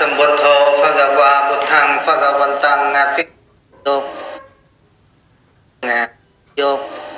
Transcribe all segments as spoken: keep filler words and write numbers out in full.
Sambuddho Bhagava Buddhang Bhagavantang Ngaphiyo Ngaphiyo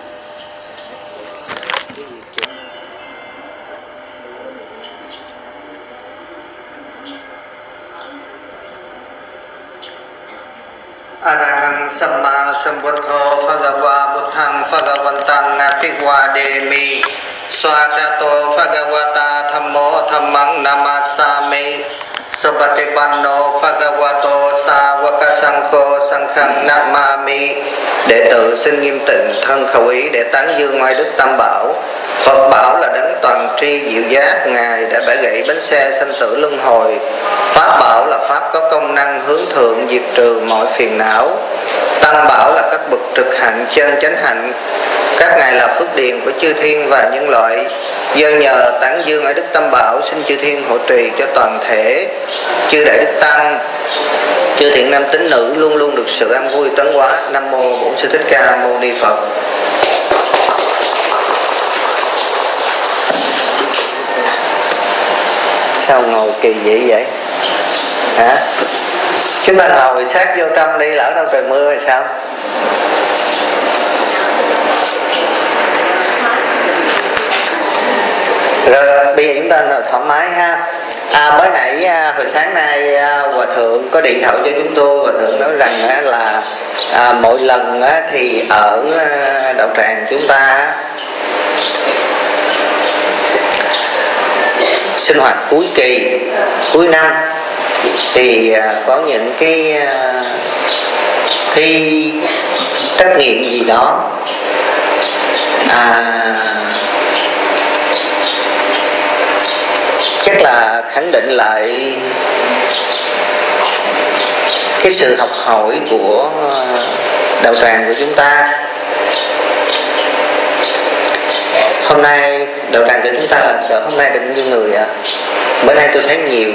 Arahang Samma Sambuddho Bhagava Buddhang Bhagavantang Ngaphiwademi Swagato Bhagavata Thammo Dhammang Namasami Sabatipanno Bhagavato Sāvaka Sankho Sankhang Namami. Đệ tử xin nghiêm tịnh thân khẩu ý để tán dương oai đức Tam Bảo. Phật bảo là đấng toàn tri diệu giác, Ngài đã bẻ gãy bánh xe sanh tử luân hồi. Pháp bảo là pháp có công năng hướng thượng diệt trừ mọi phiền não. Tăng bảo là các bậc trực hạnh chân chánh hạnh. Các ngài là phước điền của chư thiên và nhân loại. Do nhờ tán dương ở đức Tam Bảo, xin chư thiên hộ trì cho toàn thể chư đại đức tăng, chư thiện nam tín nữ luôn luôn được sự an vui tấn hóa. Nam mô Bổn Sư Thích Ca Mâu Ni Phật. Sao ngồi kỳ vậy vậy hả? Chúng ta ngồi sát vô trong đi, lỡ đâu trời mưa hay sao? Rồi bây giờ chúng ta ngồi thoải mái ha. À, mới nãy hồi sáng nay Hòa Thượng có điện thoại cho chúng tôi. Hòa Thượng nói rằng là à, mỗi lần thì ở đạo tràng chúng ta sinh hoạt cuối kỳ, cuối năm thì có những cái thi trắc nghiệm gì đó, à, chắc là khẳng định lại cái sự học hỏi của đạo tràng của chúng ta. Hôm nay đạo tràng của chúng ta là cỡ hôm nay được nhiêu người ạ? À? Bữa nay tôi thấy nhiều.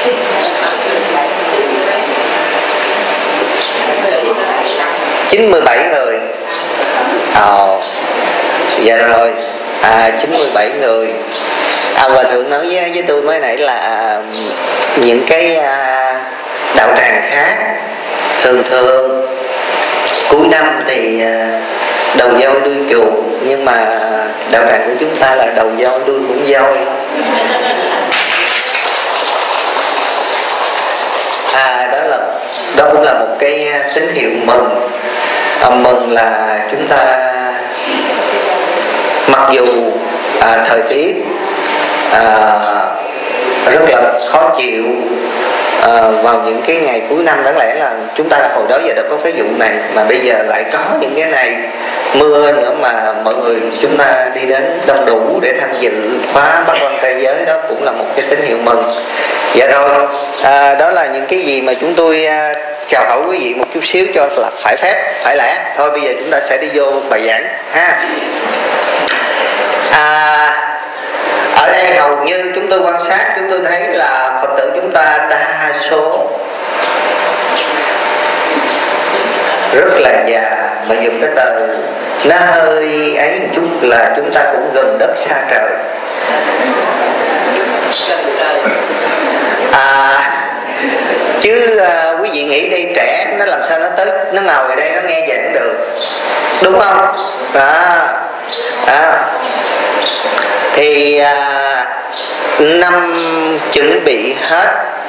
chín mươi bảy người. Ồ, dạ rồi. À, chín mươi bảy người. À, Hòa Thượng nói với, với tôi mới nãy là những cái à, đạo tràng khác thường thường cuối năm thì à, đầu voi đuôi chuột, nhưng mà đạo tràng của chúng ta là đầu voi đuôi cũng voi. À, đó là đó cũng là một cái tín hiệu mừng. À, mừng là chúng ta mặc dù à, thời tiết à, rất là khó chịu à, vào những cái ngày cuối năm, đáng lẽ là chúng ta hồi đó giờ đã có cái vụ này, mà bây giờ lại có những cái này mưa nữa mà mọi người chúng ta đi đến đông đủ để tham dự khóa Bát Quan Trai Giới, đó cũng là một cái tín hiệu mừng. Dạ rồi, à, đó là những cái gì mà chúng tôi à, chào hỏi quý vị một chút xíu cho là phải phép, phải lẽ. Thôi bây giờ chúng ta sẽ đi vô bài giảng ha. À, ở đây hầu như chúng tôi quan sát, chúng tôi thấy là Phật tử chúng ta đa số rất là già, mà dùng cái từ nó hơi ấy một chút là chúng ta cũng gần đất xa trời. À, chứ à, quý vị nghĩ đi, trẻ nó làm sao nó tới, nó ngồi ở đây nó nghe giảng được, đúng không? Đó, đó. Thì à, năm chuẩn bị hết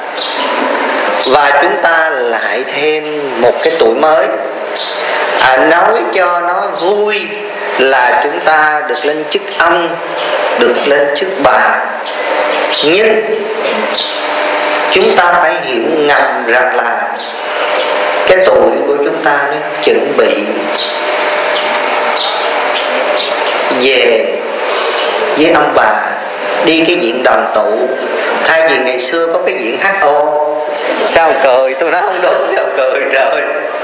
và chúng ta lại thêm một cái tuổi mới. À, nói cho nó vui là chúng ta được lên chức ông, được lên chức bà, nhưng chúng ta phải hiểu ngầm rằng là cái tuổi của chúng ta nó chuẩn bị về với ông bà đi cái diện đoàn tụ. Thay vì ngày xưa có cái diện hát o, sao cười, tôi nói không đúng, sao cười trời.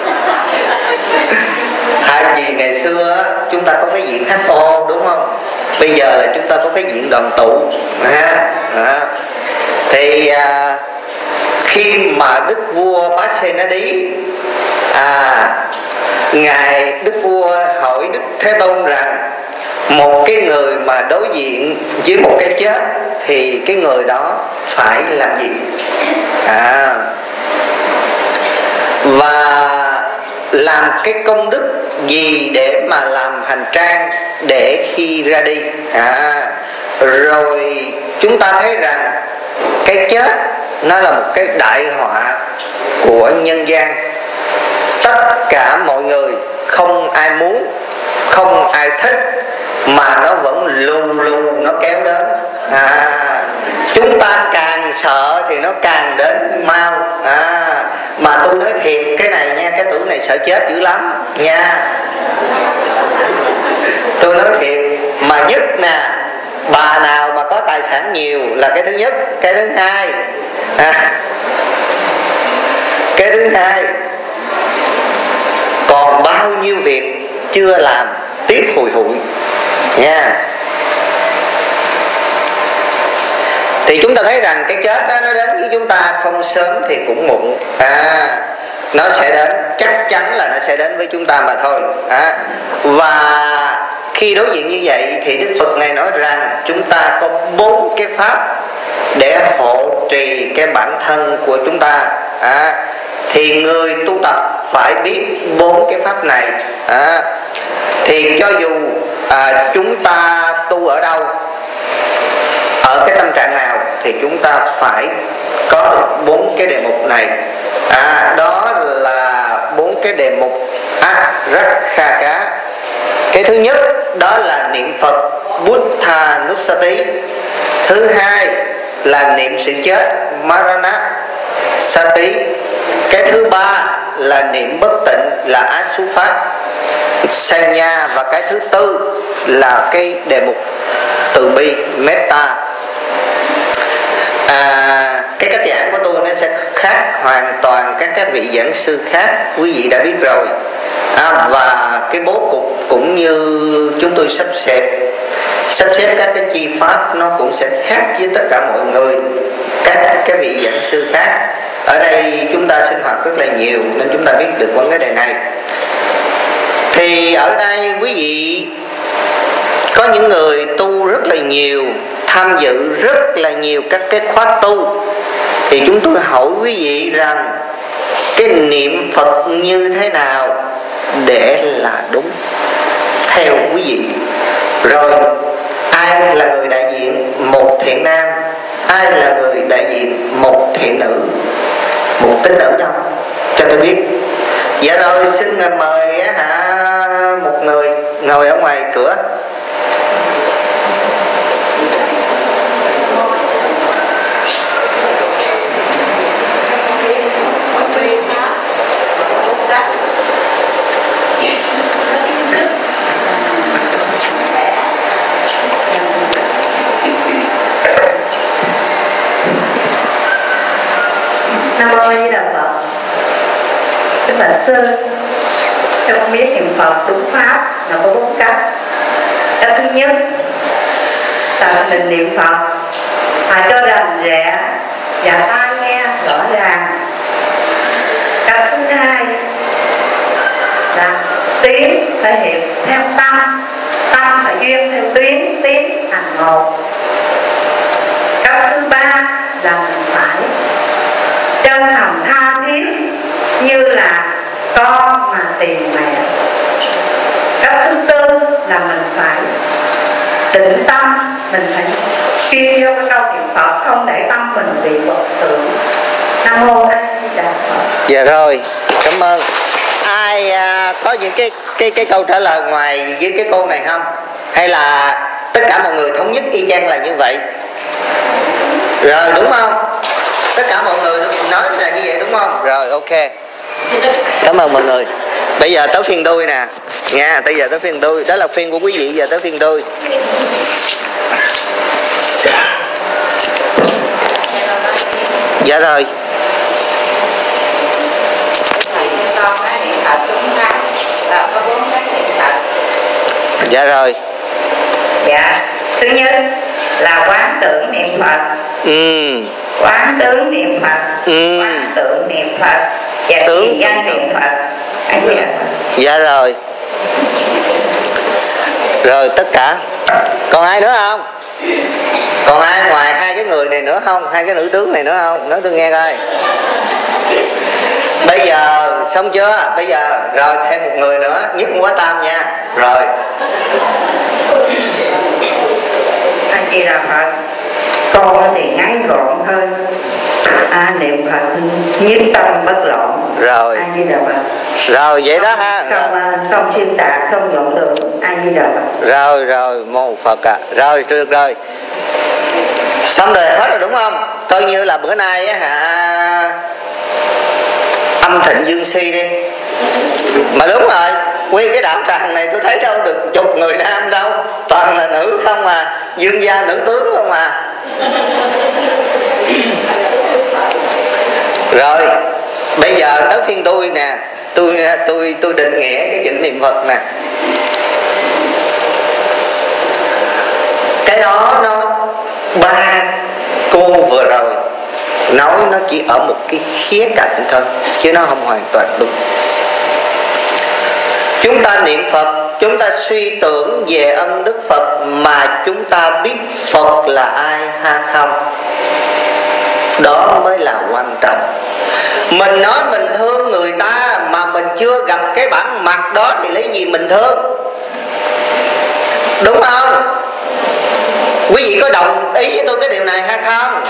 Thay vì ngày xưa chúng ta có cái diện hát o, đúng không? Bây giờ là chúng ta có cái diện đoàn tụ à, à. Thì à, khi mà đức vua Bá Xê Na Đí à, ngài đức vua hỏi Đức Thế Tôn rằng một cái người mà đối diện với một cái chết thì cái người đó phải làm gì? À, làm cái công đức gì để mà làm hành trang để khi ra đi. À, rồi chúng ta thấy rằng cái chết nó là một cái đại họa của nhân gian. Tất cả mọi người không ai muốn, không ai thích, mà nó vẫn lù lù nó kéo đến. À, chúng ta càng sợ thì nó càng đến mau. À, mà tôi nói thiệt cái này nha, cái tuổi này sợ chết dữ lắm nha. Tôi nói thiệt, mà nhất nè, bà nào mà có tài sản nhiều là cái thứ nhất. Cái thứ hai à, cái thứ hai còn bao nhiêu việc chưa làm tiếc hùi hụi nha. Thì chúng ta thấy rằng cái chết đó nó đến với chúng ta không sớm thì cũng muộn. À, nó sẽ đến, chắc chắn là nó sẽ đến với chúng ta mà thôi. À, và khi đối diện như vậy thì Đức Phật Ngài nói rằng chúng ta có bốn cái pháp để hộ trì cái bản thân của chúng ta. À, thì người tu tập phải biết bốn cái pháp này. À, thì cho dù à, chúng ta tu ở đâu, ở cái tâm trạng nào, thì chúng ta phải có được bốn cái đề mục này. À, đó là bốn cái đề mục ác rắc kha cá. Cái thứ nhất đó là niệm Phật Buddha Nusati. Thứ hai là niệm sự chết Marana Sati. Cái thứ ba là niệm bất tịnh là Asuphat Sanya. Và cái thứ tư là cái đề mục từ bi Metta. À, cái cách giảng của tôi nó sẽ khác hoàn toàn các các vị giảng sư khác, quý vị đã biết rồi. À, và cái bố cục cũng như chúng tôi sắp xếp sắp xếp các cái chi pháp nó cũng sẽ khác với tất cả mọi người, các cái vị giảng sư khác. Ở đây chúng ta sinh hoạt rất là nhiều nên chúng ta biết được vấn đề này. Thì ở đây quý vị có những người tu rất là nhiều, tham dự rất là nhiều các cái khóa tu. Thì chúng tôi hỏi quý vị rằng cái niệm Phật như thế nào để là đúng theo quý vị. Rồi ai là người đại diện một thiện nam, ai là người đại diện một thiện nữ, một tín nữ đâu, cho tôi biết. Dạ rồi, xin mời hả, một người ngồi ở ngoài cửa. Nam mô Di Đà Phật. Kính bạch sư, tôi không biết niệm Phật đúng pháp là có bốn cách. Cách thứ nhất là mình niệm Phật mà cho rành rẽ và tai nghe rõ ràng. Cách thứ hai là tiếng thể hiện theo tâm, tâm là duyên theo tuyến, tiến thành một. Cách thứ ba là mình phải chân thành tha thiết như là con mà tìm mẹ. Cách thứ tư là mình phải tĩnh tâm, mình phải ghi vô cái câu niệm Phật, không để tâm mình bị vọng tưởng. Nam mô A Di Đà Phật. Dạ rồi, cảm ơn. Ai à, có những cái cái cái câu trả lời ngoài với cái câu này không? Hay là tất cả mọi người thống nhất y chang là như vậy? Rồi, đúng không? Tất cả mọi người nói là như vậy đúng không? Rồi, ok. Cảm ơn mọi người. Bây giờ tới phiên tôi nè nha, bây giờ tới phiên tôi. Đó là phiên của quý vị, giờ tới phiên tôi. Dạ rồi. Dạ rồi. Dạ, thứ nhất là quán tưởng niệm Phật. Ừ. Quán tướng niệm Phật. Ừ. Quán tưởng niệm Phật và trì danh niệm Phật. Dạ rồi. Rồi tất cả. Còn ai nữa không? Còn ai ngoài hai cái người này nữa không? Hai cái nữ tướng này nữa không? Nói tôi nghe coi. Bây giờ xong chưa? Bây giờ rồi thêm một người nữa, nhất quá tam nha. Rồi A Di Đà Phật. Con thì ngắn gọn hơn. A niệm Phật nhiếp tâm bất loạn. Rồi. A Di Đà Phật. Rồi vậy đó ha. Không không xuyên tạc, không vọng đường. A Di Đà Phật. Rồi rồi mô Phật ạ. À. Rồi được rồi. Xong rồi hết rồi đúng không? Coi như là bữa nay á hả, âm thịnh dương suy đi. Mà đúng rồi, nguyên cái đạo tràng này tôi thấy đâu được chục người nam đâu, toàn là nữ không à, dương gia nữ tướng không à. Rồi bây giờ tới phiên tôi nè, tôi tôi tôi định nghĩa cái chữ niệm Phật nè. Cái đó nó ba cô vừa rồi nói nó chỉ ở một cái khía cạnh thôi, chứ nó không hoàn toàn đúng. Chúng ta niệm Phật, chúng ta suy tưởng về ân đức Phật, mà chúng ta biết Phật là ai ha không? Đó mới là quan trọng. Mình nói mình thương người ta mà mình chưa gặp cái bản mặt đó thì lấy gì mình thương? Đúng không? Quý vị có đồng ý với tôi cái điều này hay không?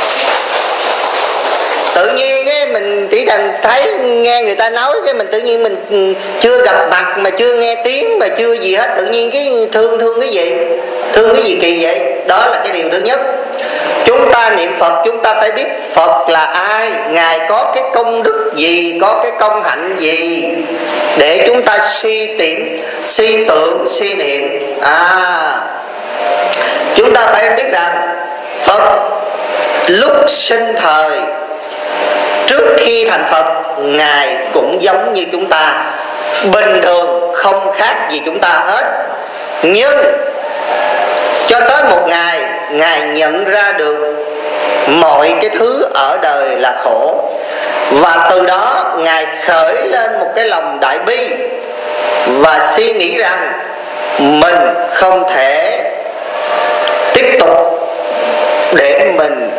Tự nhiên cái mình chỉ cần thấy nghe người ta nói, cái mình tự nhiên mình chưa gặp mặt mà chưa nghe tiếng mà chưa gì hết, tự nhiên cái thương thương cái gì? Thương cái gì kỳ vậy? Đó là cái điều thứ nhất. Chúng ta niệm Phật, chúng ta phải biết Phật là ai, Ngài có cái công đức gì, có cái công hạnh gì, để chúng ta suy tìm, suy tưởng, suy niệm. À, chúng ta phải biết rằng Phật lúc sinh thời, trước khi thành Phật, Ngài cũng giống như chúng ta, bình thường không khác gì chúng ta hết. Nhưng cho tới một ngày, Ngài nhận ra được mọi cái thứ ở đời là khổ, và từ đó Ngài khởi lên một cái lòng đại bi, và suy nghĩ rằng mình không thể tiếp tục để mình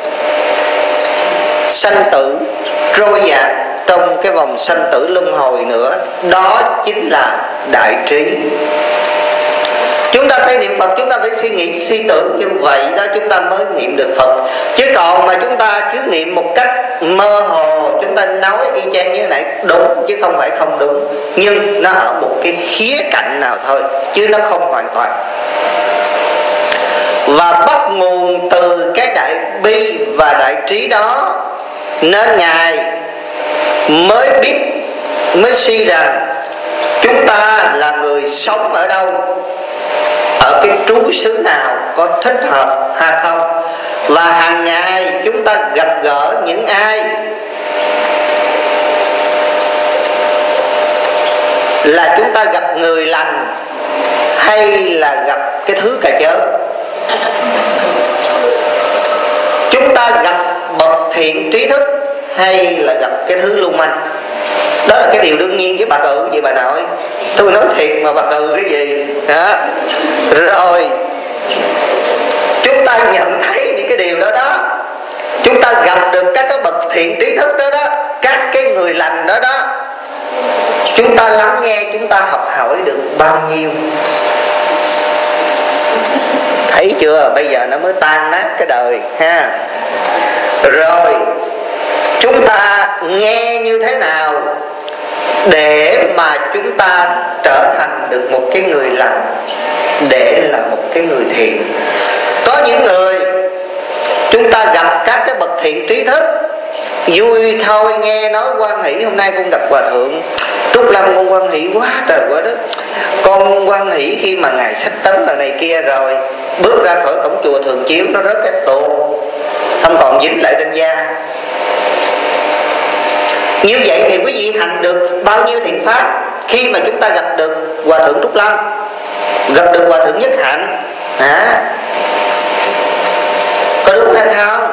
sanh tử trôi dạt trong cái vòng sanh tử luân hồi nữa. Đó chính là đại trí. Chúng ta phải niệm Phật, chúng ta phải suy nghĩ, suy tưởng như vậy đó, chúng ta mới niệm được Phật. Chứ còn mà chúng ta cứ niệm một cách mơ hồ, chúng ta nói y chang như thế này, đúng chứ không phải không đúng, nhưng nó ở một cái khía cạnh nào thôi, chứ nó không hoàn toàn. Và bắt nguồn từ cái đại bi và đại trí đó, nên Ngài mới biết, mới suy rằng chúng ta là người sống ở đâu, ở cái trú xứ nào, có thích hợp hay không. Và hàng ngày chúng ta gặp gỡ những ai, là chúng ta gặp người lành hay là gặp cái thứ cà chớ. Chúng ta gặp bậc thiện trí thức hay là gặp cái thứ lưu manh. Đó là cái điều đương nhiên chứ bà cự gì bà nội. Tôi nói thiệt mà bà cự cái gì đó. Rồi chúng ta nhận thấy những cái điều đó đó, chúng ta gặp được các cái bậc thiện trí thức đó đó, các cái người lành đó đó, chúng ta lắng nghe, chúng ta học hỏi được bao nhiêu. Thấy chưa? Bây giờ nó mới tan nát cái đời ha. Rồi chúng ta nghe như thế nào để mà chúng ta trở thành được một cái người lành, để là một cái người thiện. Có những người chúng ta gặp các cái bậc thiện trí thức, vui thôi, nghe nói hoan hỷ. Hôm nay con gặp hòa thượng Trúc Lâm, con hoan hỷ quá trời quá đất. Con hoan hỷ khi mà ngài sách tấn là này kia, rồi bước ra khỏi cổng chùa Thường Chiếu nó rớt cái tù, không còn dính lại trên da. Như vậy thì quý vị hành được bao nhiêu thiện pháp khi mà chúng ta gặp được hòa thượng Trúc Lâm, gặp được hòa thượng Nhất Hạnh, hả? Có đúng hay không?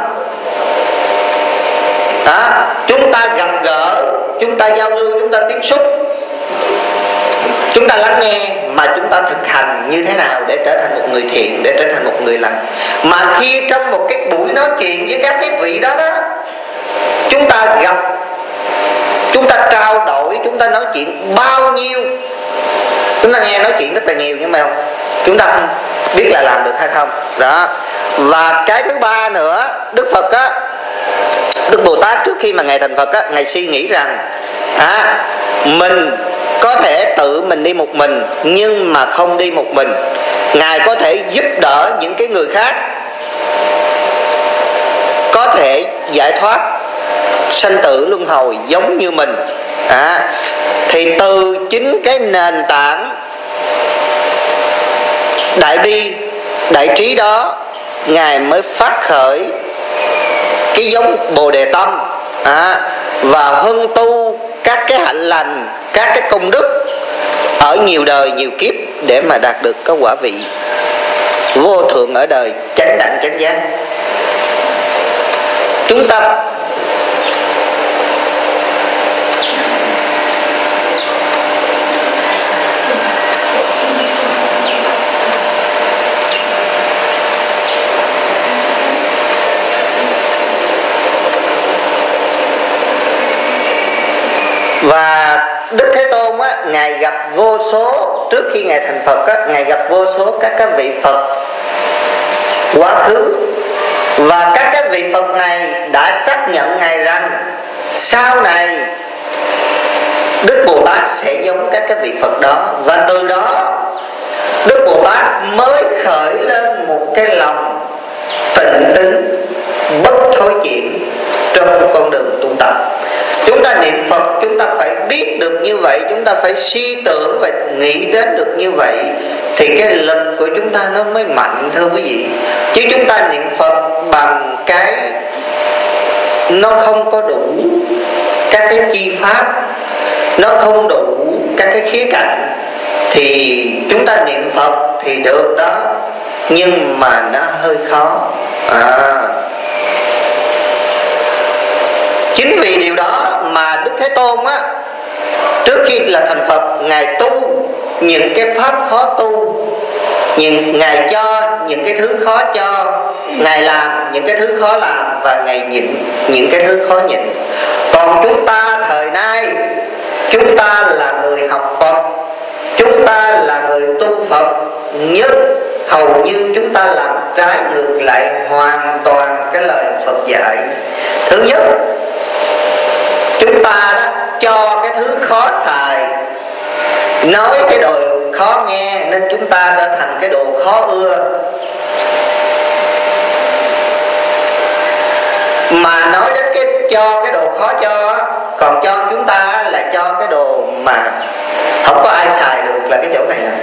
Đó, chúng ta gặp gỡ, chúng ta giao lưu, chúng ta tiếp xúc, chúng ta lắng nghe, mà chúng ta thực hành như thế nào để trở thành một người thiện, để trở thành một người lành. Mà khi trong một cái buổi nói chuyện với các cái vị đó đó, chúng ta gặp, chúng ta chúng ta nói chuyện bao nhiêu. Chúng ta nghe nói chuyện rất là nhiều nhưng mà không, chúng ta không biết là làm được hay không. Đó. Và cái thứ ba nữa, Đức Phật á, Đức Bồ Tát trước khi mà Ngài thành Phật á, Ngài suy nghĩ rằng à, mình có thể tự mình đi một mình, nhưng mà không đi một mình. Ngài có thể giúp đỡ những cái người khác có thể giải thoát sanh tử luân hồi giống như mình. à, Thì từ chính cái nền tảng đại bi đại trí đó, Ngài mới phát khởi cái giống Bồ Đề tâm, à, và huân tu các cái hạnh lành, các cái công đức ở nhiều đời nhiều kiếp để mà đạt được cái quả vị vô thượng ở đời, chánh đẳng chánh giác. Chúng ta và Đức Thế Tôn á, Ngài gặp vô số, trước khi Ngài thành Phật á, Ngài gặp vô số các các vị Phật quá khứ. Và các cái vị Phật này đã xác nhận Ngài rằng sau này Đức Bồ Tát sẽ giống các cái vị Phật đó. Và từ đó Đức Bồ Tát mới khởi lên một cái lòng tịnh tín bất thối chuyển trong con đường tu tập. Chúng ta niệm Phật, chúng ta phải biết được như vậy, chúng ta phải suy tưởng và nghĩ đến được như vậy, thì cái lực của chúng ta nó mới mạnh, thưa quý vị. Chứ chúng ta niệm Phật bằng cái nó không có đủ các cái chi pháp, nó không đủ các cái khía cạnh, thì chúng ta niệm Phật thì được đó, nhưng mà nó hơi khó. à. Chính vì điều đó mà Đức Thế Tôn á, trước khi là thành Phật, Ngài tu những cái pháp khó tu, nhưng Ngài cho những cái thứ khó cho, Ngài làm những cái thứ khó làm, và Ngài nhịn những cái thứ khó nhịn. Còn chúng ta thời nay, chúng ta là người học Phật, chúng ta là người tu Phật, nhưng hầu như chúng ta làm trái ngược lại hoàn toàn cái lời Phật dạy. Thứ nhất, chúng ta đó cho cái thứ khó xài, nói cái đồ khó nghe, nên chúng ta đã thành cái đồ khó ưa. Mà nói đến cái cho cái đồ khó cho, còn cho chúng ta là cho cái đồ mà không có ai xài được, là cái chỗ này nè.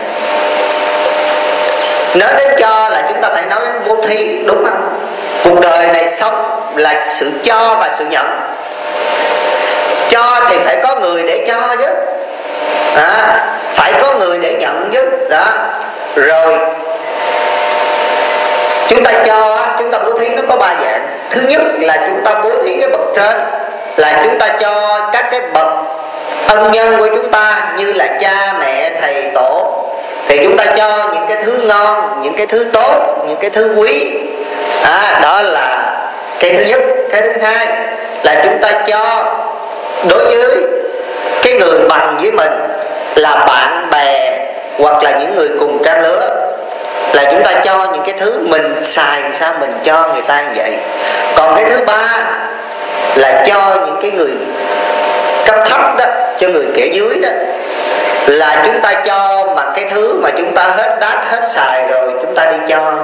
Nói đến cho là chúng ta phải nói đến bố thí, đúng không? Cuộc đời này sống là sự cho và sự nhận. Cho thì phải có người để cho chứ, à, phải có người để nhận chứ. Đó. Rồi chúng ta cho, chúng ta bố thí nó có ba dạng. Thứ nhất là chúng ta bố thí cái bậc trên, là chúng ta cho các cái bậc ân nhân của chúng ta, như là cha mẹ thầy tổ, thì chúng ta cho những cái thứ ngon, những cái thứ tốt, những cái thứ quý. à, Đó là cái thứ nhất. Cái thứ hai là chúng ta cho đối với cái người bằng với mình, là bạn bè hoặc là những người cùng trang lứa, là chúng ta cho những cái thứ mình xài sao mình cho người ta như vậy. Còn cái thứ ba là cho những cái người cấp thấp đó, cho người kẻ dưới đó, là chúng ta cho mà cái thứ mà chúng ta hết đát hết xài rồi chúng ta đi cho.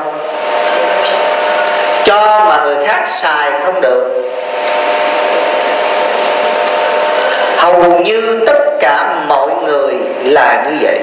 Cho mà người khác xài không được. Hầu như tất cả mọi người là như vậy.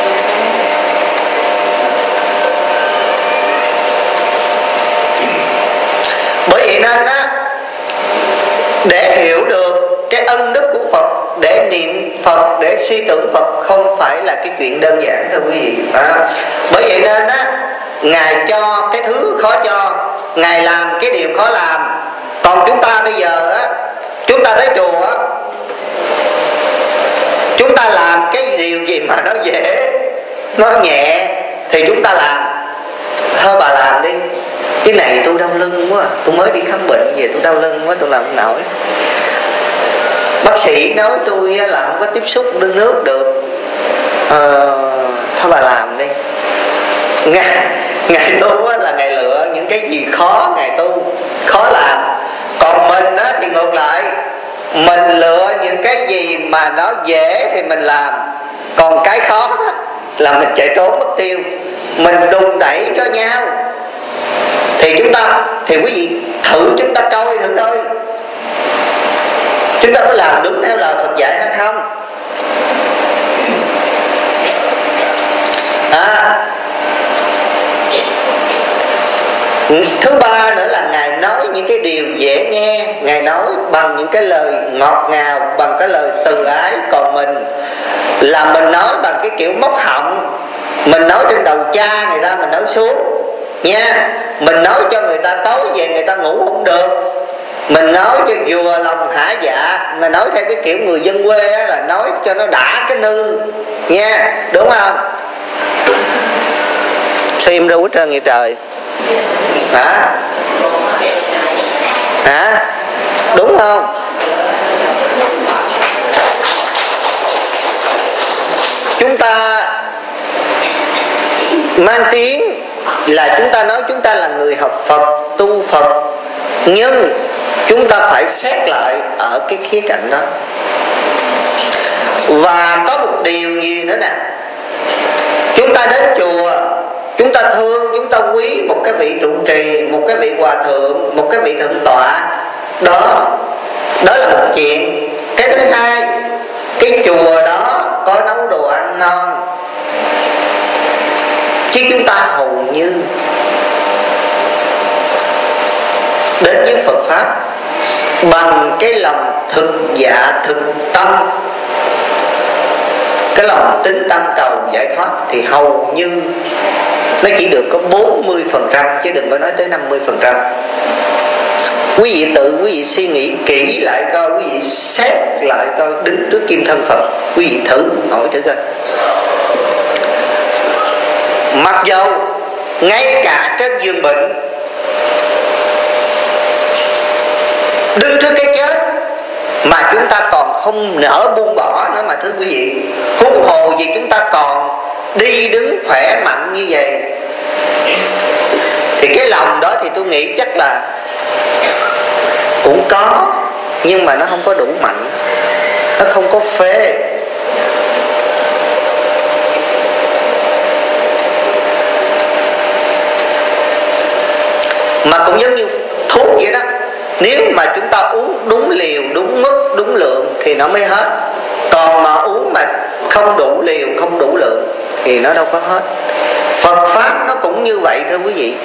Bởi vậy nên á, để hiểu được cái ân đức của Phật, để niệm Phật, để suy tưởng Phật không phải là cái chuyện đơn giản, thưa quý vị. à, Bởi vậy nên á, Ngài cho cái thứ khó cho, Ngài làm cái điều khó làm. Còn chúng ta bây giờ á, chúng ta tới chùa á, chúng ta làm cái điều gì mà nó dễ, nó nhẹ thì chúng ta làm. Thôi bà làm đi, cái này tôi đau lưng quá, tôi mới đi khám bệnh về tôi đau lưng quá, tôi làm không nổi. Bác sĩ nói tôi là không có tiếp xúc nước nước được. Ờ, thôi bà làm đi. Ngày, ngày tu là ngày lựa những cái gì khó, ngày tu khó làm. Còn mình á, thì ngược lại, mình lựa những cái gì mà nó dễ thì mình làm. Còn cái khó là mình chạy trốn mất tiêu. Mình đùn đẩy cho nhau. Thì chúng ta, thì quý vị thử chúng ta coi thử coi, chúng ta có làm đúng theo lời Phật dạy hay không? À, thứ ba nữa là Ngài nói những cái điều dễ nghe. Ngài nói bằng những cái lời ngọt ngào, bằng cái lời từ ái. Còn mình là mình nói bằng cái kiểu móc họng. Mình nói trên đầu cha người ta, mình nói xuống nha. Mình nói cho người ta tối về người ta ngủ không được. Mình nói cho vừa lòng hả dạ. Mà nói theo cái kiểu người dân quê á, là nói cho nó đã cái nư nha, đúng không? Xem đâu hết trơn vậy trời. Hả? Hả? Đúng không? Chúng ta mang tiếng là chúng ta nói chúng ta là người học Phật, tu Phật. Nhưng chúng ta phải xét lại ở cái khía cạnh đó. Và có một điều gì nữa nè, chúng ta đến chùa, chúng ta thương, chúng ta quý một cái vị trụ trì, một cái vị hòa thượng, một cái vị thượng tọa. Đó, đó là một chuyện. Cái thứ hai, cái chùa đó có nấu đồ ăn ngon. Chứ chúng ta hầu như đến với Phật Pháp bằng cái lòng thực dạ thực tâm, cái lòng tín tâm cầu giải thoát, thì hầu như nó chỉ được có bốn mươi phần trăm, chứ đừng có nói tới năm mươi phần trăm. Quý vị tự quý vị suy nghĩ kỹ lại coi, quý vị xét lại coi, đứng trước kim thân Phật, quý vị thử hỏi thử coi. Mặc dầu ngay cả trên giường bệnh, đứng trước cái chết mà chúng ta còn không nỡ buông bỏ nữa mà thưa quý vị, huống hồ gì chúng ta còn đi đứng khỏe mạnh như vậy. Thì cái lòng đó thì tôi nghĩ chắc là cũng có, nhưng mà nó không có đủ mạnh, nó không có phê. Mà cũng giống như thuốc vậy đó, nếu mà chúng ta uống đúng liều, đúng mức, đúng lượng thì nó mới hết. Còn mà uống mà không đủ liều, không đủ lượng thì nó đâu có hết. Phật Pháp nó cũng như vậy thưa quý vị.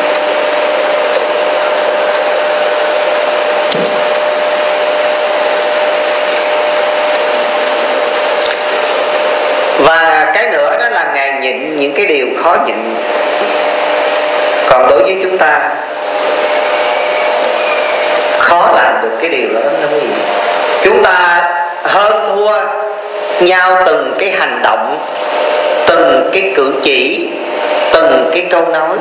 Và cái nữa đó là Ngài nhịn những cái điều khó nhịn. Còn đối với chúng ta khó làm được cái điều đó lắm thưa quý vị. Chúng ta hơn thua nhau từng cái hành động, từng cái cử chỉ, từng cái câu nói.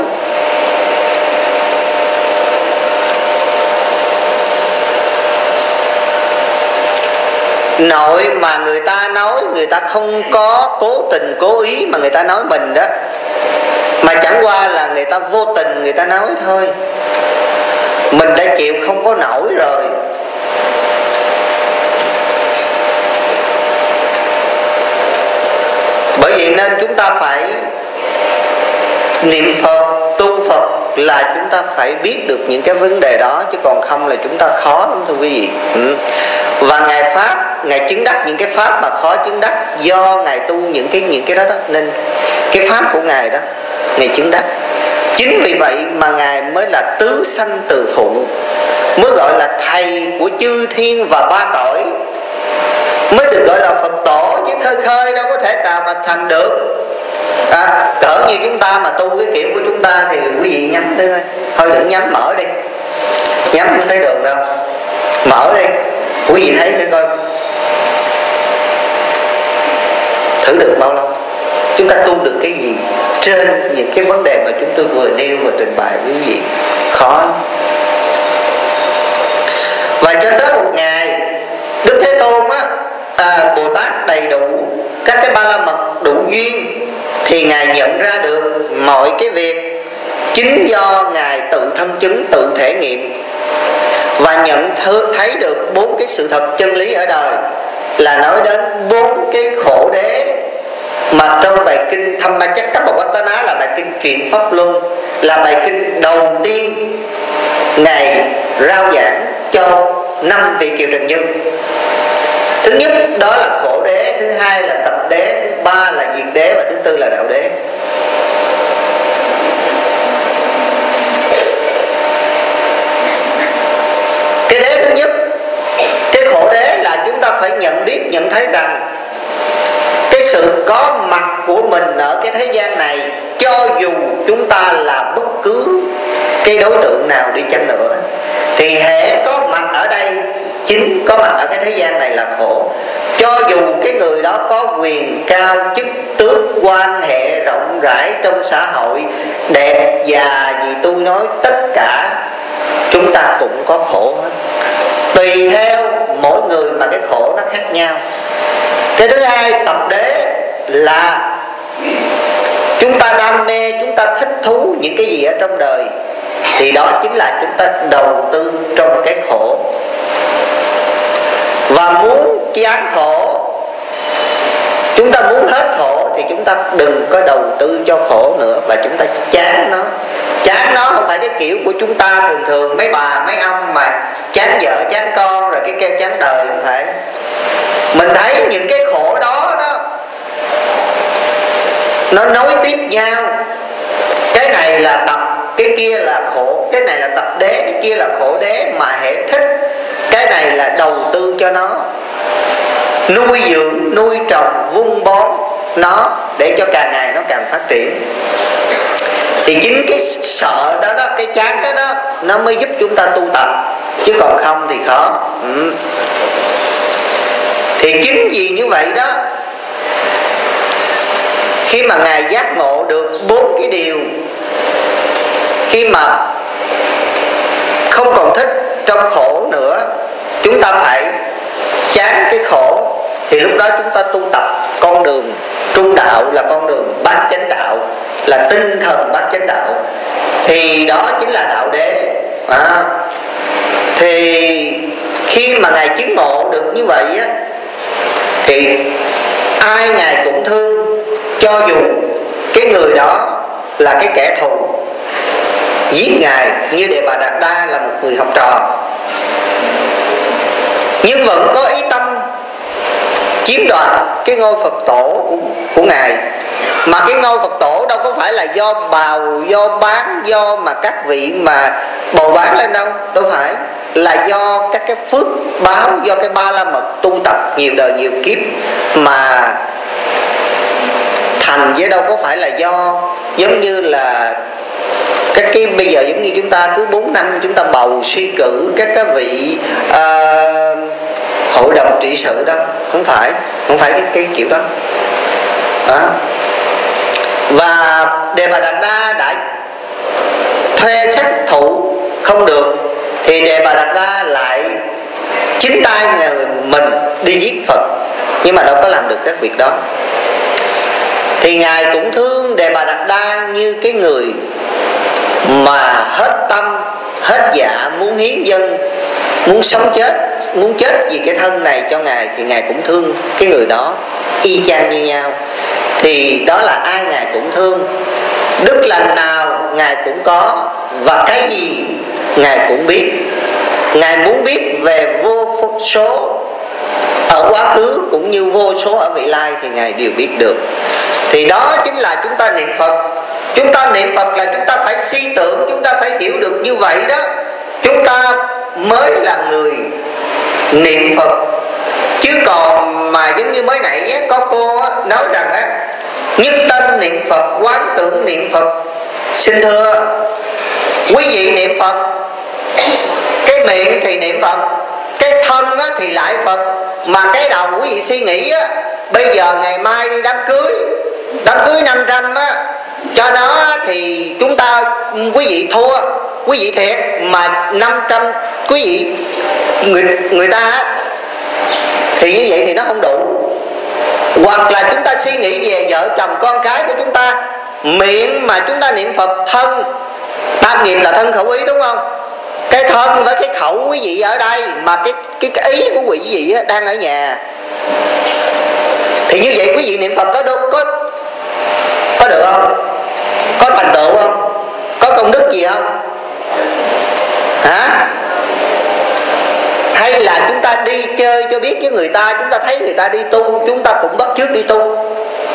Nội mà người ta nói, người ta không có cố tình cố ý mà người ta nói mình đó, mà chẳng qua là người ta vô tình người ta nói thôi. Mình đã chịu không có nổi rồi. Bởi vậy nên chúng ta phải niệm Phật, tu Phật là chúng ta phải biết được những cái vấn đề đó, chứ còn không là chúng ta khó lắm thưa quý vị. ừ. Và Ngài Pháp, Ngài chứng đắc những cái Pháp mà khó chứng đắc do Ngài tu những cái những cái đó đó. Nên cái Pháp của Ngài đó, Ngài chứng đắc. Chính vì vậy mà Ngài mới là tứ sanh từ phụ, mới gọi là thầy của chư thiên và ba cõi, mới được gọi là Phật tổ. Chứ khơi khơi đâu có thể nào mà thành được. À, cỡ như chúng ta mà tu cái kiểu của chúng ta thì quý vị nhắm tới thôi. Thôi đừng nhắm, mở đi. Nhắm không thấy đường đâu, mở đi. Quý vị thấy thử coi, thử được bao lâu, chúng ta tu được cái gì trên những cái vấn đề mà chúng tôi vừa nêu và trình bày với quý vị. Khó lắm. Và cho tới một ngày Đức Thế Tôn á, à, Bồ Tát đầy đủ các cái ba la mật đủ duyên, thì Ngài nhận ra được mọi cái việc chính do Ngài tự thân chứng, tự thể nghiệm, và nhận thấy được bốn cái sự thật chân lý ở đời, là nói đến bốn cái khổ đế mà trong bài kinh Dhammacakkappavattana, là bài kinh Chuyện Pháp Luân, là bài kinh đầu tiên Ngài rao giảng cho năm vị Kiều Trần Như. Thứ nhất đó là khổ đế, thứ hai là tập đế, thứ ba là diệt đế, và thứ tư là đạo đế. Cái đế thứ nhất, cái khổ đế, là chúng ta phải nhận biết, nhận thấy rằng cái sự có mặt của mình ở cái thế gian này, cho dù chúng ta là bất cứ cái đối tượng nào đi chăng nữa, thì hễ có mặt ở đây, chính có mặt ở cái thế gian này là khổ. Cho dù cái người đó có quyền cao, chức tước, quan hệ rộng rãi trong xã hội, đẹp già gì tôi nói, tất cả chúng ta cũng có khổ hết. Tùy theo mỗi người mà cái khổ nó khác nhau. Cái thứ hai, tập đế, là chúng ta đam mê, chúng ta thích thú những cái gì ở trong đời, thì đó chính là chúng ta đầu tư trong cái khổ. Và muốn chán khổ, chúng ta muốn hết khổ, thì chúng ta đừng có đầu tư cho khổ nữa, và chúng ta chán nó. Chán nó không phải cái kiểu của chúng ta thường thường mấy bà mấy ông mà chán vợ chán con rồi cái kêu chán đời, không phải. Mình thấy những cái khổ đó đó, nó nối tiếp nhau. Cái này là tập, cái kia là khổ, cái này là tập đế, cái kia là khổ đế. Mà hễ thích cái này là đầu tư cho nó, nuôi dưỡng, nuôi trồng, vun bón nó, để cho càng ngày nó càng phát triển. Thì chính cái sợ đó, đó cái chán đó, đó nó mới giúp chúng ta tu tập, chứ còn không thì khó. ừ. Thì chính vì như vậy đó, khi mà Ngài giác ngộ được bốn cái điều, khi mà không còn thích trong khổ nữa, chúng ta phải chán cái khổ, thì lúc đó chúng ta tu tập con đường trung đạo, là con đường bát chánh đạo, là tinh thần bát chánh đạo. Thì đó chính là đạo đế. à, Thì khi mà Ngài chứng ngộ được như vậy á, thì ai Ngài cũng thương, cho dù cái người đó là cái kẻ thù giết Ngài. Như Đề Bà Đạt Đa là một người học trò, nhưng vẫn có ý tâm chiếm đoạt cái ngôi Phật tổ của, của Ngài. Mà cái ngôi Phật tổ đâu có phải là do bào, do bán, do mà các vị mà bầu bán lên đâu. Đâu phải, là do các cái phước báo, do cái ba la mật tu tập nhiều đời nhiều kiếp mà thành, chứ đâu có phải là do giống như là các cái bây giờ giống như chúng ta cứ bốn năm chúng ta bầu suy cử các cái vị uh, hội đồng trị sự đó. Không phải, không phải cái, cái kiểu đó. đó Và Đề Bà Đạt Đa đã thuê sát thủ không được, thì Đề Bà Đạt Đa lại chính tay người mình đi giết Phật, nhưng mà đâu có làm được các việc đó. Thì Ngài cũng thương Đề Bà Đạt Đa như cái người mà hết tâm, hết dạ, muốn hiến dân, muốn sống chết, muốn chết vì cái thân này cho Ngài, thì Ngài cũng thương cái người đó y chang như nhau. Thì đó là ai Ngài cũng thương. Đức lành nào Ngài cũng có, và cái gì Ngài cũng biết. Ngài muốn biết về vô số ở quá khứ cũng như vô số ở vị lai, thì Ngài đều biết được. Thì đó chính là chúng ta niệm Phật. Chúng ta niệm Phật là chúng ta phải suy tưởng, chúng ta phải hiểu được như vậy đó, chúng ta mới là người niệm Phật. Chứ còn mà giống như mới nãy á, có cô á, nói rằng á, nhất tâm niệm Phật, quán tưởng niệm Phật. Xin thưa quý vị, niệm Phật, cái miệng thì niệm Phật, cái thân á, thì lại Phật. Mà cái đầu quý vị suy nghĩ á, bây giờ ngày mai đi đám cưới, đám cưới năm trăm á, cho nó thì chúng ta, quý vị thua, quý vị thiệt. Mà năm trăm quý vị, người, người ta Thì như vậy thì nó không đủ. Hoặc là chúng ta suy nghĩ về vợ chồng con cái của chúng ta, miệng mà chúng ta niệm Phật thân, tam nghiệp là thân khẩu ý, đúng không? Cái thân với cái khẩu quý vị ở đây, mà cái cái, cái ý của quý vị á, đang ở nhà. Thì như vậy quý vị niệm Phật có đâu có có được không? Có thành tựu không? Có công đức gì không? Hả? Hay là chúng ta đi chơi cho biết với người ta, chúng ta thấy người ta đi tu, chúng ta cũng bắt chước đi tu.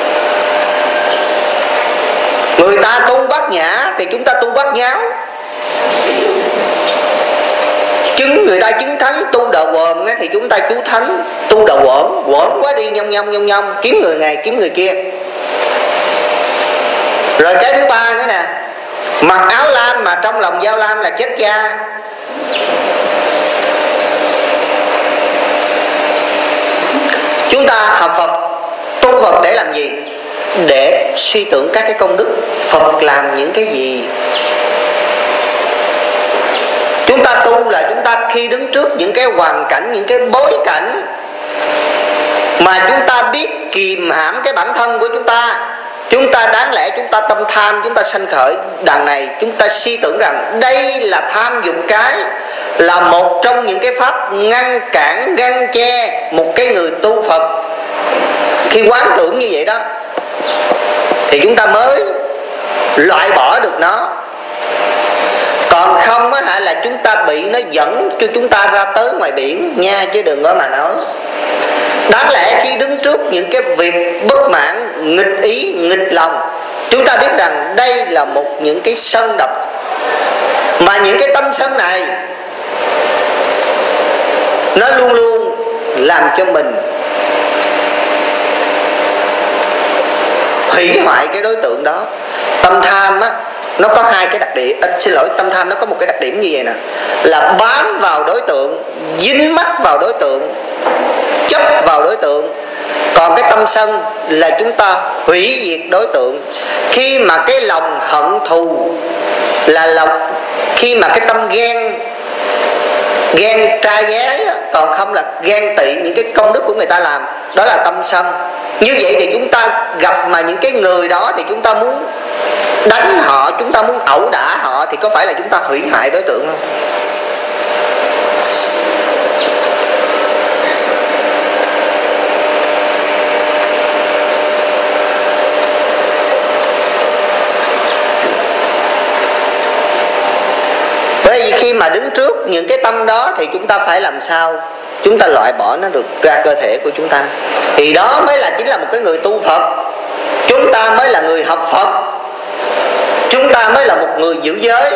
Người ta tu bát nhã thì chúng ta tu bát nháo. Chứng người ta chứng thánh tu đầu quần thì chúng ta chú thánh tu đầu quẩn. Quẩn quá đi nhông nhông nhông nhông, kiếm người này kiếm người kia. Rồi cái thứ ba nữa nè, mặc áo lam mà trong lòng dao lam là chết cha. Chúng ta học Phật, tu Phật để làm gì? Để suy tưởng các cái công đức Phật làm những cái gì. Chúng ta tu là chúng ta khi đứng trước những cái hoàn cảnh, những cái bối cảnh mà chúng ta biết kìm hãm cái bản thân của chúng ta, chúng ta đáng lẽ chúng ta tâm tham, chúng ta sanh khởi. Đằng này chúng ta suy tưởng rằng đây là tham dục cái, là một trong những cái pháp ngăn cản, ngăn che một cái người tu Phật. Khi quán tưởng như vậy đó thì chúng ta mới loại bỏ được nó. Còn không á hả, là chúng ta bị nó dẫn cho chúng ta ra tới ngoài biển nha, chứ đừng có mà nói. Đáng lẽ khi đứng trước những cái việc bất mãn, nghịch ý, nghịch lòng, chúng ta biết rằng đây là một những cái sân độc. Mà những cái tâm sân này nó luôn luôn làm cho mình hủy hoại cái đối tượng đó. Tâm tham á, nó có hai cái đặc điểm, à, xin lỗi, tâm tham nó có một cái đặc điểm như vậy nè, là bám vào đối tượng, dính mắc vào đối tượng, chấp vào đối tượng. Còn cái tâm sân là chúng ta hủy diệt đối tượng. Khi mà cái lòng hận thù là lòng, khi mà cái tâm ghen, ghen tra ghé, còn không là ghen tị những cái công đức của người ta làm, đó là tâm sân. Như vậy thì chúng ta gặp mà những cái người đó thì chúng ta muốn đánh họ, chúng ta muốn ẩu đả họ, thì có phải là chúng ta hủy hại đối tượng không? Bởi vì khi mà đứng trước những cái tâm đó thì chúng ta phải làm sao chúng ta loại bỏ nó được ra cơ thể của chúng ta. Thì đó mới là chính là một cái người tu Phật. Chúng ta mới là người học Phật. Chúng ta mới là một người giữ giới.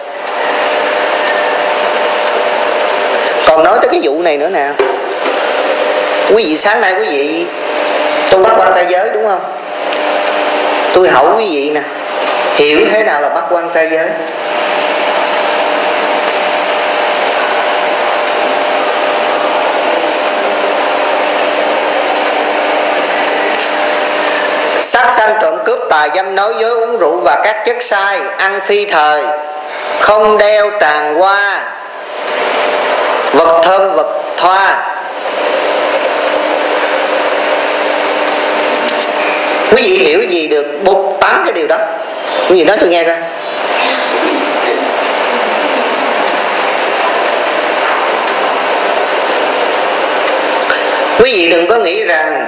Còn nói tới cái vụ này nữa nè, quý vị sáng nay quý vị tu bát quan trai giới đúng không? Tôi hỏi quý vị nè, hiểu thế nào là bát quan trai giới? Sát sanh trộm cướp tà dâm nói dối uống rượu và các chất sai, ăn phi thời, không đeo tràng hoa, vật thơm vật thoa. Quý vị hiểu gì được bốn tám cái điều đó? Quý vị nói tôi nghe coi. Quý vị đừng có nghĩ rằng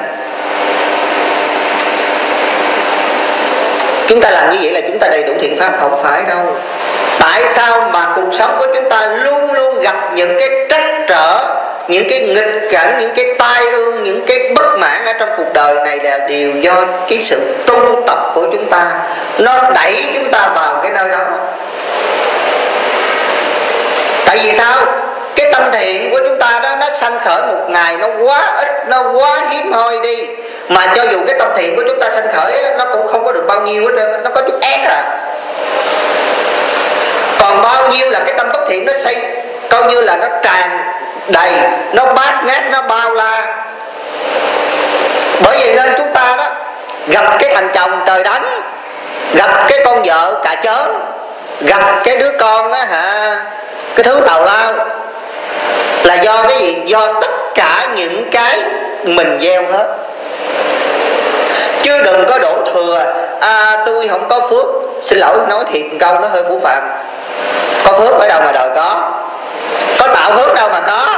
chúng ta làm như vậy là chúng ta đầy đủ thiện pháp, không phải đâu. Tại sao mà cuộc sống của chúng ta luôn luôn gặp những cái trắc trở, những cái nghịch cảnh, những cái tai ương, những cái bất mãn ở trong cuộc đời này là đều do cái sự tu tập của chúng ta. Nó đẩy chúng ta vào cái nơi đó. Tại vì sao? Cái tâm thiện của chúng ta đó, nó sanh khởi một ngày nó quá ít, nó quá hiếm hoi đi. Mà cho dù cái tâm thiện của chúng ta sanh khởi nó cũng không có được bao nhiêu hết trơn, nó có chút ép à. Còn bao nhiêu là cái tâm bất thiện nó xây, coi như là nó tràn đầy, nó bát ngát, nó bao la. Bởi vậy nên chúng ta đó, gặp cái thằng chồng trời đánh, gặp cái con vợ cà chớn, gặp cái đứa con á hả, cái thứ tào lao, là do cái gì? Do tất cả những cái mình gieo hết. Chứ đừng có đổ thừa à, tôi không có phước. Xin lỗi nói thiệt câu nó hơi phũ phàng. Có phước ở đâu mà đời có, có tạo phước đâu mà có.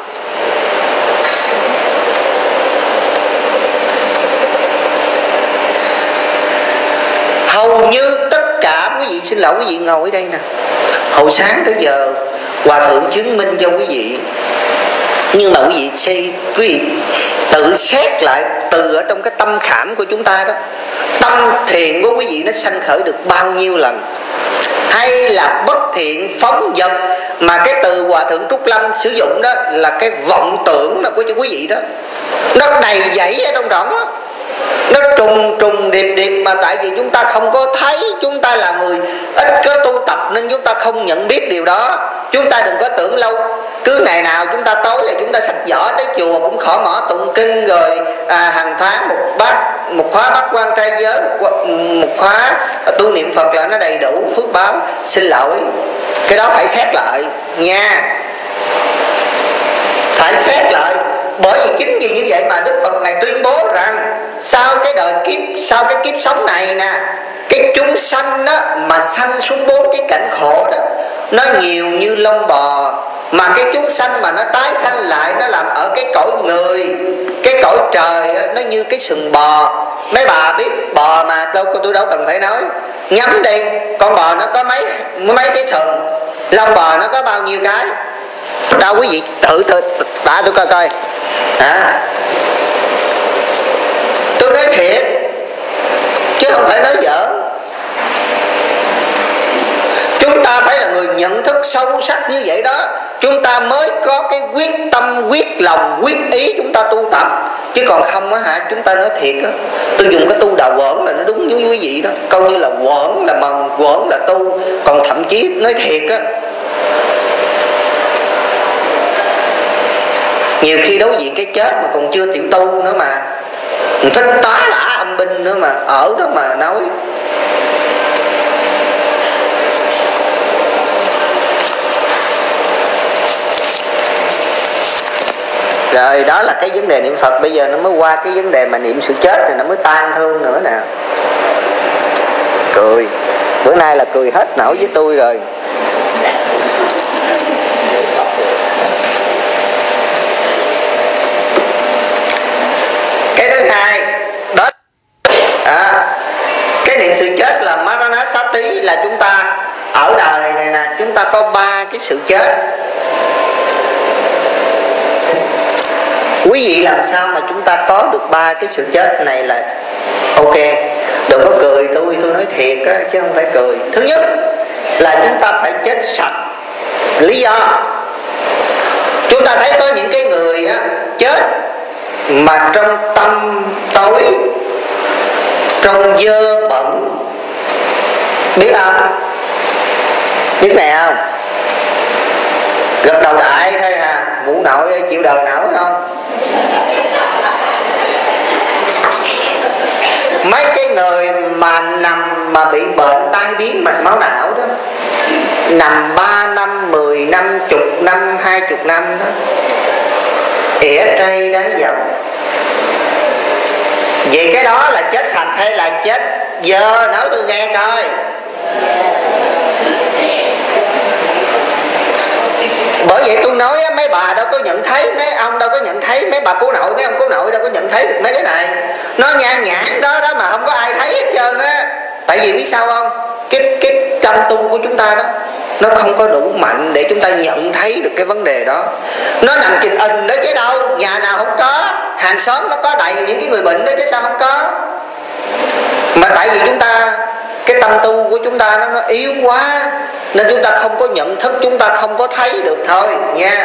Hầu như tất cả quý vị, xin lỗi quý vị ngồi ở đây nè, hồi sáng tới giờ Hòa Thượng chứng minh cho quý vị. Nhưng mà quý vị xây, quý vị tự xét lại từ ở trong cái tâm khảm của chúng ta đó, tâm thiện của quý vị nó sanh khởi được bao nhiêu lần, hay là bất thiện phóng dật. Mà cái từ Hòa Thượng Trúc Lâm sử dụng đó là cái vọng tưởng của quý vị đó, nó đầy dẫy ở trong đó, nó trùng trùng điệp điệp. Mà tại vì chúng ta không có thấy, chúng ta là người ít có tu tập nên chúng ta không nhận biết điều đó. Chúng ta đừng có tưởng lâu, cứ ngày nào chúng ta tối là chúng ta sạch giỏ tới chùa cũng khỏi mỏ tụng kinh rồi à, hàng tháng một bát một khóa bát quan trai giới, một, một khóa tu niệm Phật là nó đầy đủ phước báo. Xin lỗi, cái đó phải xét lại nha, phải xét lại. Bởi vì chính vì như vậy mà Đức Phật này tuyên bố rằng sau cái đời kiếp, sau cái kiếp sống này nè, cái chúng sanh đó mà sanh xuống bốn cái cảnh khổ đó, nó nhiều như lông bò. Mà cái chúng sanh mà nó tái sanh lại, nó làm ở cái cõi người, cái cõi trời đó, nó như cái sừng bò. Mấy bà biết bò mà, tôi, tôi đâu cần phải nói. Ngắm đi, con bò nó có mấy mấy cái sừng, lông bò nó có bao nhiêu cái. Đâu quý vị thử thử tả tôi coi coi hả? Tôi nói thiệt chứ không phải nói giỡn. Chúng ta phải là người nhận thức sâu sắc như vậy đó, chúng ta mới có cái quyết tâm, quyết lòng, quyết ý chúng ta tu tập. Chứ còn không á hả, chúng ta nói thiệt á, tôi dùng cái tu đà quẩn là nó đúng với quý vị đó, coi như là quẩn là mần, quẩn là tu. Còn thậm chí nói thiệt á, nhiều khi đối diện cái chết mà còn chưa tiểu tu nữa mà thích tá lả âm binh nữa mà ở đó mà nói. Rồi đó là cái vấn đề niệm Phật. Bây giờ nó mới qua cái vấn đề mà niệm sự chết thì nó mới tan thương nữa nè. Cười, bữa nay là cười hết nổi với tôi rồi. Cái thứ hai đó à, cái niệm sự chết là Maranasati, là chúng ta ở đời này nè, chúng ta có ba cái sự chết. Quý vị làm sao mà chúng ta có được ba cái sự chết này là ok. Đừng có cười tôi, tôi nói thiệt á, chứ không phải cười. Thứ nhất là chúng ta phải chết sạch. Lý do chúng ta thấy có những cái người á, chết mà trong tâm tối, trong dơ bẩn, biết không? Biết này không? Gật đầu đại thôi à, mũ nội chịu đời não không? Mấy cái người mà nằm mà bị bệnh tai biến mạch máu não đó, nằm ba năm, mười năm, chục năm, hai chục năm đó, ỉa trây đá dọc. Vậy cái đó là chết sạch hay là chết dơ? Nói tôi nghe coi. Bởi vậy tôi nói mấy bà đâu có nhận thấy, mấy ông đâu có nhận thấy, mấy bà cô nội, mấy ông cô nội đâu có nhận thấy được mấy cái này. Nó nhan nhản đó đó mà không có ai thấy hết trơn á. Tại vì biết sao không? Cái cái tâm tu của chúng ta đó, nó không có đủ mạnh để chúng ta nhận thấy được cái vấn đề đó. Nó nằm trình hình đó chứ đâu, nhà nào không có, hàng xóm nó có đầy những cái người bệnh đó chứ sao không có. Mà tại vì chúng ta, cái tâm tu của chúng ta nó, nó yếu quá, nên chúng ta không có nhận thức, chúng ta không có thấy được thôi nha.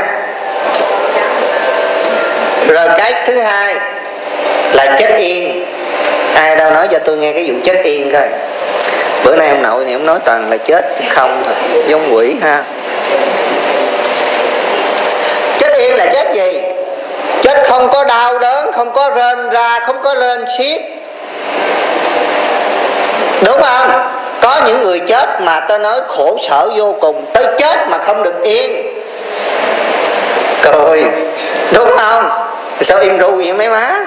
Rồi cái thứ hai là chết yên. Ai đâu nói cho tôi nghe cái vụ chết yên coi. Bữa nay ông nội này ông nói toàn là chết không, giống quỷ ha. Chết yên là chết gì? Chết không có đau đớn, không có rên ra, không có lên xiết, đúng không? Có những người chết mà tôi nói khổ sở vô cùng, tới chết mà không được yên. Cười, đúng không? Sao im ru vậy mấy má?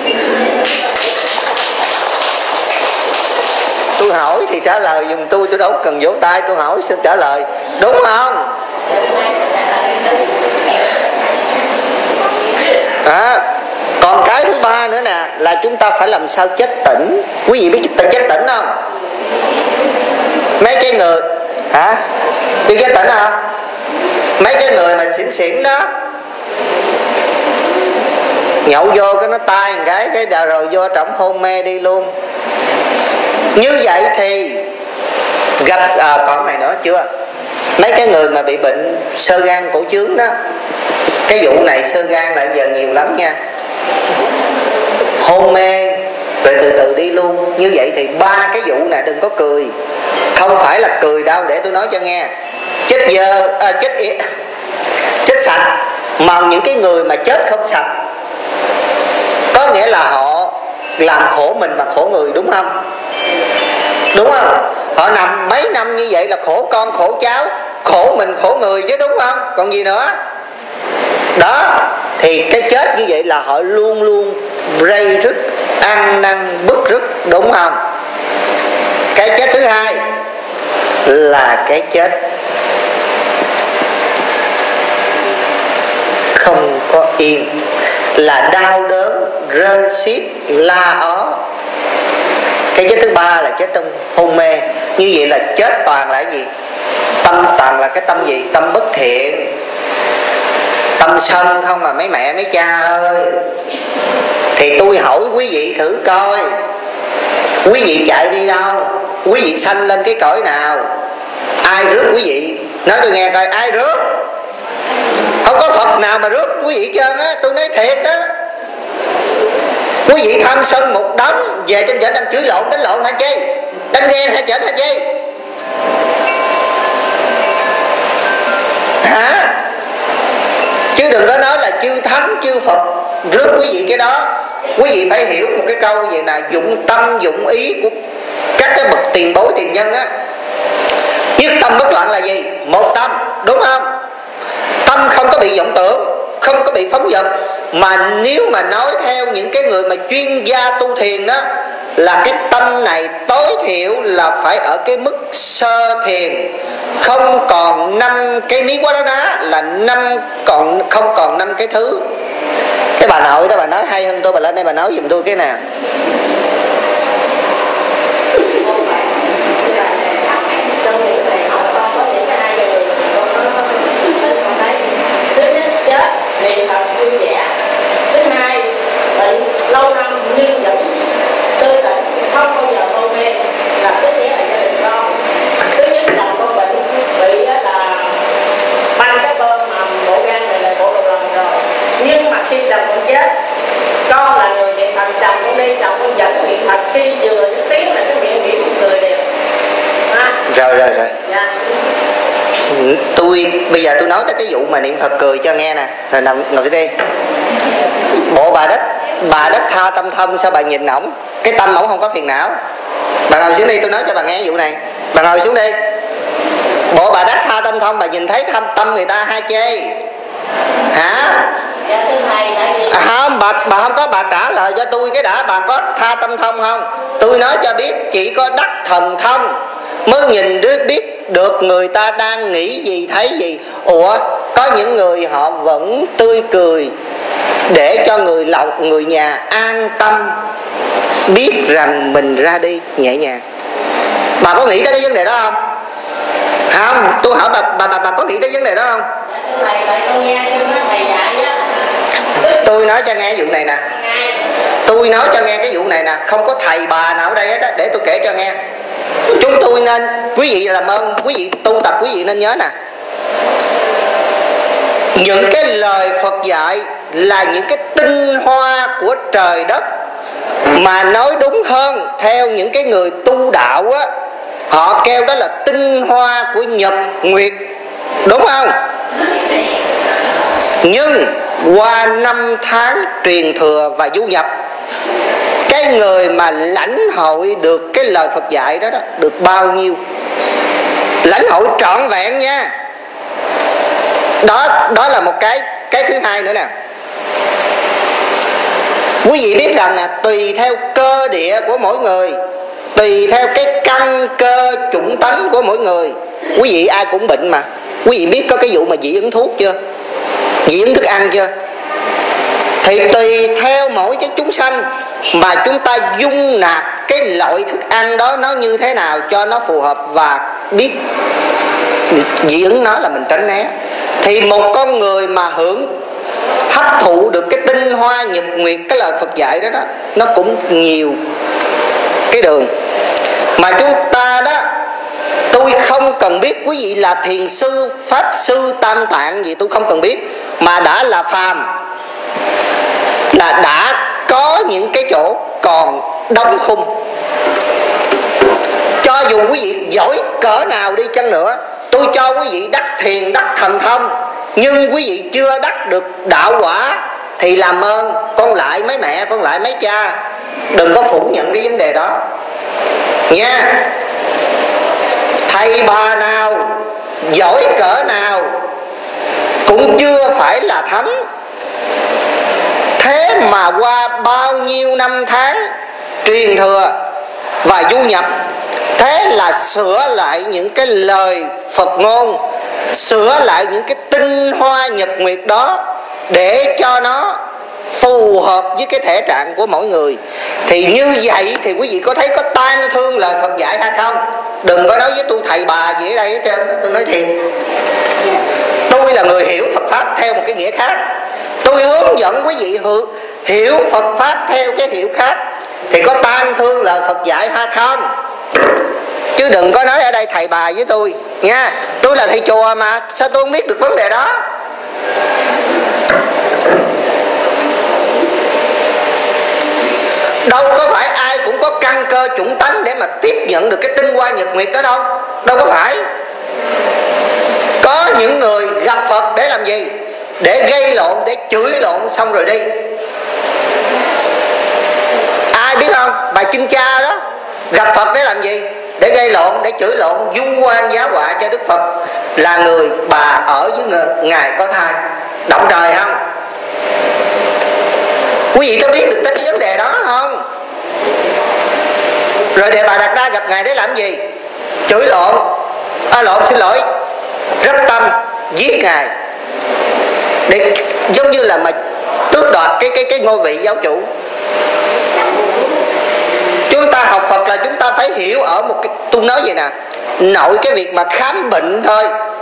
Tôi hỏi thì trả lời giùm tôi, tôi đâu cần vỗ tay, tôi hỏi xin trả lời, đúng không? À, còn cái thứ ba nữa nè, là chúng ta phải làm sao chết tỉnh. Quý vị biết chúng ta chết tỉnh không? Mấy cái người hả? Biết chết tỉnh không? Mấy cái người mà xỉn xỉn đó, nhậu vô cái nó tay một cái cái đào rồi vô trọng hôn mê đi luôn. Như vậy thì gặp à, còn này nữa chưa? Mấy cái người mà bị bệnh xơ gan cổ trướng đó, cái vụ này xơ gan là giờ nhiều lắm nha, hôn mê rồi từ từ đi luôn. Như vậy thì ba cái vụ này đừng có cười, không phải là cười đâu, để tôi nói cho nghe. Chết dơ à, chết chết sạch, mà những cái người mà chết không sạch có nghĩa là họ làm khổ mình mà khổ người, đúng không? Đúng không? Họ nằm mấy năm như vậy là khổ con khổ cháu, khổ mình khổ người chứ, đúng không? Còn gì nữa. Đó, thì cái chết như vậy là họ luôn luôn rây rứt, ăn năn bức rứt, đúng không? Cái chết thứ hai là cái chết không có yên, là đau đớn, rên xiết, la ó. Cái chết thứ ba là chết trong hôn mê. Như vậy là chết toàn là cái gì? Tâm toàn là cái tâm gì? Tâm bất thiện, tâm sân không à mấy mẹ mấy cha ơi. Thì tôi hỏi quý vị thử coi, quý vị chạy đi đâu? Quý vị sanh lên cái cõi nào? Ai rước quý vị? Nói tôi nghe coi, ai rước? Không có Phật nào mà rước quý vị trơn á, tôi nói thiệt á. Quý vị tham sân một đống, về trên chợ đang chửi lộn, đánh lộn hả chi? Đánh ghen hả chợ hả chi? Hả? Chứ đừng có nói là chư thánh chư Phật rước quý vị cái đó. Quý vị phải hiểu một cái câu vậy là dụng tâm dụng ý của các cái bậc tiền bối tiền nhân á. Nhất tâm bất loạn là gì? Một tâm, đúng không? Tâm không có bị vọng tưởng, không có bị phóng dật. Mà nếu mà nói theo những cái người mà chuyên gia tu thiền đó, là cái tâm này tối thiểu là phải ở cái mức sơ thiền, không còn năm cái ní quá đó đá, là năm còn không còn năm cái thứ. Cái bà nội đó bà nói hay hơn tôi, bà lên đây bà nói giùm tôi cái nào. Lâu năm nhưng vẫn tươi tỉnh, không bao giờ hôn mê, là tức nghĩa là gia đình con. Thứ nhất là con bệnh bị là banh cái bơm mà bộ gan này là bộ đầu lòng rồi, nhưng mà khi chồng con chết, con là người niệm Phật, chồng con đi, chồng con vẫn niệm Phật, khi vừa cái tiếng là cái miệng niệm một người đều. Rồi rồi rồi. Dạ. Tôi bây giờ tôi nói tới cái vụ mà niệm Phật cười cho nghe nè, rồi nằm ngồi đi. Bộ bà đất bà đất tha tâm thông, sao bà nhìn ổng cái tâm ổng không có phiền não? Bà ngồi xuống đi, tôi nói cho bà nghe vụ này. Bà ngồi xuống đi. Bộ bà đất tha tâm thông, bà nhìn thấy thâm tâm người ta hay chê hả? À, không, bà, bà không có, bà trả lời cho tôi cái đã. Bà có tha tâm thông không? Tôi nói cho biết, chỉ có đắc thần thông mới nhìn đứa biết được người ta đang nghĩ gì thấy gì. Ủa, có những người họ vẫn tươi cười để cho người lòng người nhà an tâm, biết rằng mình ra đi nhẹ nhàng. Bà có nghĩ tới cái vấn đề đó không? Không, tôi hỏi bà, bà, bà, bà có nghĩ tới vấn đề đó không? Tôi nói cho nghe vụ này nè. Tôi nói cho nghe cái vụ này nè. Không có thầy bà nào ở đây hết á. Để tôi kể cho nghe. Chúng tôi nên, quý vị làm ơn, quý vị tu tập, quý vị nên nhớ nè, những cái lời Phật dạy là những cái tinh hoa của trời đất. Mà nói đúng hơn, theo những cái người tu đạo á, họ kêu đó là tinh hoa của nhật nguyệt, đúng không? Nhưng qua năm tháng truyền thừa và du nhập, cái người mà lãnh hội được cái lời Phật dạy đó, đó được bao nhiêu? Lãnh hội trọn vẹn nha. Đó, đó là một cái. Cái thứ hai nữa nè, Quý vị biết rằng là tùy theo cơ địa của mỗi người, tùy theo cái căn cơ chủng tánh của mỗi người, quý vị ai cũng bệnh mà. Quý vị biết có cái vụ mà dị ứng thuốc chưa? Dị ứng thức ăn chưa? Thì tùy theo mỗi cái chúng sanh mà chúng ta dung nạp cái loại thức ăn đó nó như thế nào cho nó phù hợp, và biết dị ứng nó là mình tránh né. Thì một con người mà hưởng hấp thụ được cái tinh hoa nhật nguyệt, cái lời Phật dạy đó đó, nó cũng nhiều cái đường mà chúng ta đó. Tôi không cần biết quý vị là thiền sư, pháp sư, tam tạng gì, tôi không cần biết, mà đã là phàm là đã có những cái chỗ còn đóng khung. Cho dù quý vị giỏi cỡ nào đi chăng nữa, tôi cho quý vị đắc thiền, đắc thần thông, nhưng quý vị chưa đắc được đạo quả thì làm ơn con lại mấy mẹ, con lại mấy cha, đừng có phủ nhận cái vấn đề đó nha. Thầy bà nào giỏi cỡ nào cũng chưa phải là thánh. Thế mà qua bao nhiêu năm tháng truyền thừa và du nhập, thế là sửa lại những cái lời Phật ngôn, sửa lại những cái tinh hoa nhật nguyệt đó để cho nó phù hợp với cái thể trạng của mỗi người. Thì như vậy thì quý vị có thấy có tan thương lời Phật dạy hay không? Đừng có nói với tôi thầy bà gì ở đây hết trơn. Tôi nói thiệt, tôi là người hiểu Phật Pháp theo một cái nghĩa khác. Tôi hướng dẫn quý vị hiểu Phật Pháp theo cái hiểu khác. Thì có tan thương lời Phật dạy hay không? Chứ đừng có nói ở đây thầy bà với tôi nha. Tôi là thầy chùa mà, sao tôi không biết được vấn đề đó? Đâu có phải ai cũng có căn cơ chủng tánh để mà tiếp nhận được cái tinh hoa nhật nguyệt đó đâu. Đâu có phải. Có những người gặp Phật để làm gì? Để gây lộn, để chửi lộn xong rồi đi. Ai biết không? Bà Chân Cha đó gặp Phật để làm gì? Để gây lộn, để chửi lộn, vu oan giá họa cho Đức Phật là người bà ở với Ngài có thai. Động trời không? Quý vị có biết được tới cái vấn đề đó không? Rồi Đề Bà Đạt Đa gặp Ngài để làm gì? Chửi lộn, à lộn xin lỗi, rất tâm giết Ngài, để giống như là mà tước đoạt cái cái cái ngôi vị giáo chủ. Chúng ta học Phật là chúng ta phải hiểu ở một cái, tôi nói vậy nè, nội cái việc mà khám bệnh thôi,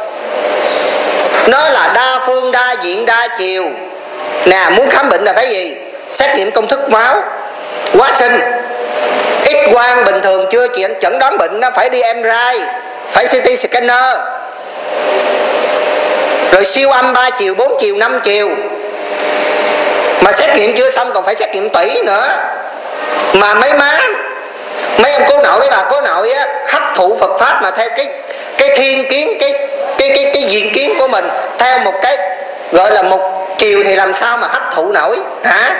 nó là đa phương, đa diện, đa chiều. Nè, muốn khám bệnh là phải gì? Xét nghiệm công thức máu, hóa sinh, X quang bình thường chưa chẩn đoán bệnh, nó phải đi em rờ i, phải xê tê scanner, rồi siêu âm ba chiều, bốn chiều, năm chiều. Mà xét nghiệm chưa xong còn phải xét nghiệm tủy nữa. Mà mấy má, mấy ông cô nội, mấy bà cô nội á, hấp thụ Phật Pháp mà theo cái cái thiên kiến, cái cái cái cái diện kiến của mình, theo một cái gọi là một chiều thì làm sao mà hấp thụ nổi hả?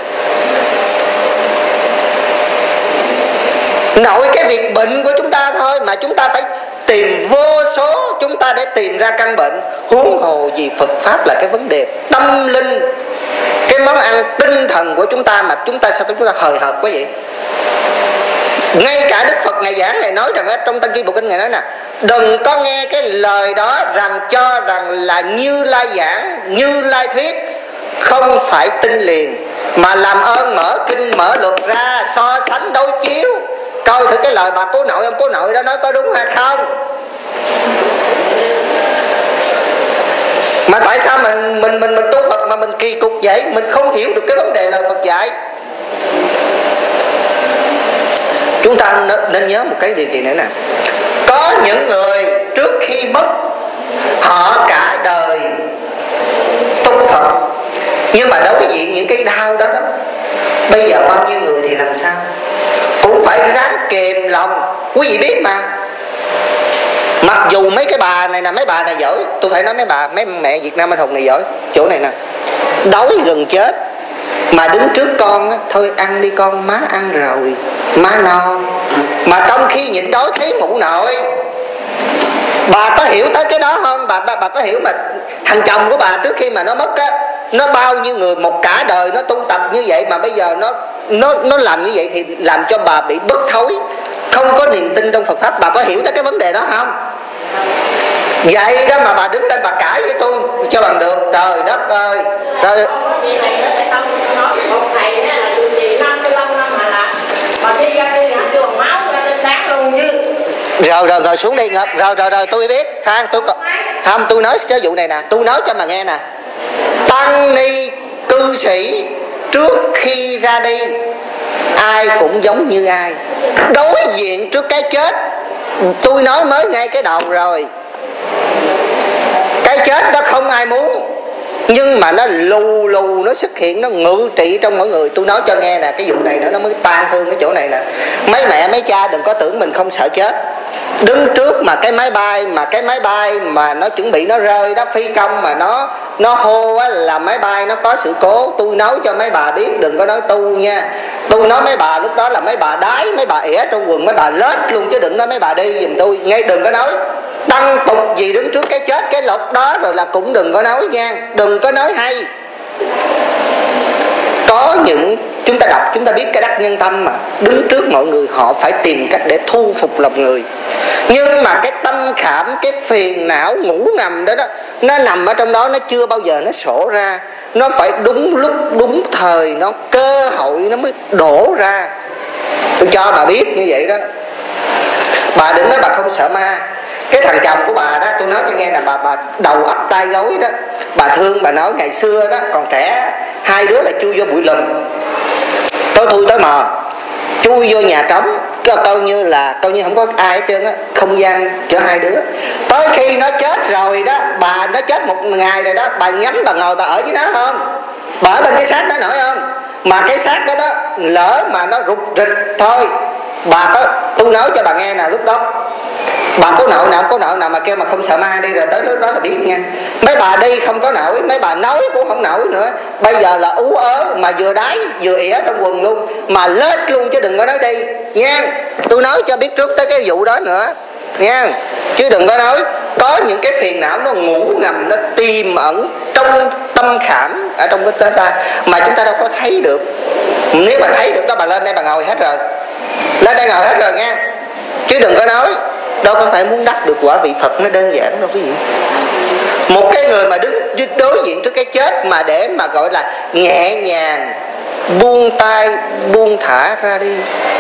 Nội cái việc bệnh của chúng ta thôi mà chúng ta phải tìm vô số chúng ta để tìm ra căn bệnh, huống hồ gì Phật Pháp là cái vấn đề tâm linh, cái món ăn tinh thần của chúng ta, mà chúng ta sao chúng ta hời hợt quá vậy? Ngay cả Đức Phật Ngài giảng, Ngài nói rằng trong Tăng Chi Bộ Kinh Ngài nói nè, đừng có nghe cái lời đó rằng cho rằng là Như Lai giảng, Như Lai thuyết, không phải tin liền, mà làm ơn mở kinh mở luật ra so sánh đối chiếu, coi thử cái lời bà cô nội ông cô nội đó nói có đúng hay không. Mà tại sao mình mình mình mình tu Phật mà mình kỳ cục vậy? Mình không hiểu được cái vấn đề lời Phật dạy. Chúng ta nên nhớ một cái điều gì nữa nè, có những người trước khi mất họ cả đời tu Phật, nhưng mà đối diện những cái đau đó đó, bây giờ bao nhiêu người thì làm sao cũng phải ráng kềm lòng. Quý vị biết mà, mặc dù mấy cái bà này nè, mấy bà này giỏi, tôi phải nói mấy bà, mấy mẹ Việt Nam anh hùng này giỏi chỗ này nè, đói gần chết mà đứng trước con á, thôi ăn đi con, má ăn rồi, má no. Mà trong khi nhịn đói thấy mụ nội. Bà có hiểu tới cái đó không? Bà, bà, bà có hiểu mà thằng chồng của bà trước khi mà nó mất á, nó bao nhiêu người một cả đời nó tu tập như vậy mà bây giờ nó nó nó làm như vậy thì làm cho bà bị bất thối, không có niềm tin trong Phật pháp. Bà có hiểu tới cái vấn đề đó không? Vậy đó mà bà đứng lên bà cãi với tôi cho bằng được. Trời đất ơi. Trời. Rồi rồi rồi xuống đi Ngọc. Rồi rồi rồi tôi biết. Khoan tôi không, tôi nói cái vụ này nè, tôi nói cho mà nghe nè. Tăng ni cư sĩ trước khi ra đi ai cũng giống như ai. Đối diện trước cái chết, tôi nói mới ngay cái đầu rồi, cái chết đó không ai muốn, nhưng mà nó lù lù nó xuất hiện, nó ngự trị trong mỗi người. Tôi nói cho nghe nè, cái vụ này nữa nó mới tan thương cái chỗ này nè. Mấy mẹ mấy cha đừng có tưởng mình không sợ chết. Đứng trước mà cái máy bay mà cái máy bay mà nó chuẩn bị nó rơi đó, phi công mà nó nó hô á, là máy bay nó có sự cố. Tôi nói cho mấy bà biết, đừng có nói tu nha. Tôi nói mấy bà lúc đó là mấy bà đái, mấy bà ỉa trong quần, mấy bà lết luôn, chứ đừng nói mấy bà đi giùm tôi. Ngay đừng có nói tăng tục gì đứng trước cái chết cái lộc đó rồi là cũng đừng có nói nha. Đừng có nói hay. Có những chúng ta đọc chúng ta biết cái đắc nhân tâm mà đứng trước mọi người họ phải tìm cách để thu phục lòng người. Nhưng mà cái tâm khảm, cái phiền não ngủ ngầm đó đó, nó nằm ở trong đó, nó chưa bao giờ nó sổ ra. Nó phải đúng lúc đúng thời, nó cơ hội nó mới đổ ra. Tôi cho bà biết như vậy đó. Bà đừng nói bà không sợ ma. Cái thằng chồng của bà đó, tôi nói cho nghe là bà bà đầu ấp tay gối đó. Bà thương, bà nói ngày xưa đó còn trẻ, hai đứa là chui vô bụi lùm, tối thui tối mờ, chui vô nhà trống, coi như là coi như không có ai hết trơn á, không gian cho hai đứa. Tới khi nó chết rồi đó, bà nó chết một ngày rồi đó, bà nhắm bà ngồi bà ở với nó không? Bà ở bên cái xác đó nổi không? Mà cái xác đó đó lỡ mà nó rụt rịch thôi, bà có, tôi nói cho bà nghe nè, lúc đó bà có nợ nào có nợ nào mà kêu mà không sợ ma đi, rồi tới lúc đó là biết nha. Mấy bà đi không có nổi, mấy bà nói cũng không nổi nữa. Bây giờ là ú ớ mà vừa đái vừa ỉa trong quần luôn, mà lết luôn chứ đừng có nói đi nha. Tôi nói cho biết trước tới cái vụ đó nữa nha, chứ đừng có nói. Có những cái phiền não nó ngủ ngầm, nó tiềm ẩn trong tâm khảm ở trong cái ta mà chúng ta đâu có thấy được. Nếu mà thấy được đó, bà lên đây bà ngồi hết rồi, lên đây ngồi hết rồi nha, chứ đừng có nói. Đâu có phải muốn đắc được quả vị Phật nó đơn giản đâu quý vị. Một cái người mà đứng đối diện trước cái chết mà để mà gọi là nhẹ nhàng buông tay buông thả ra đi,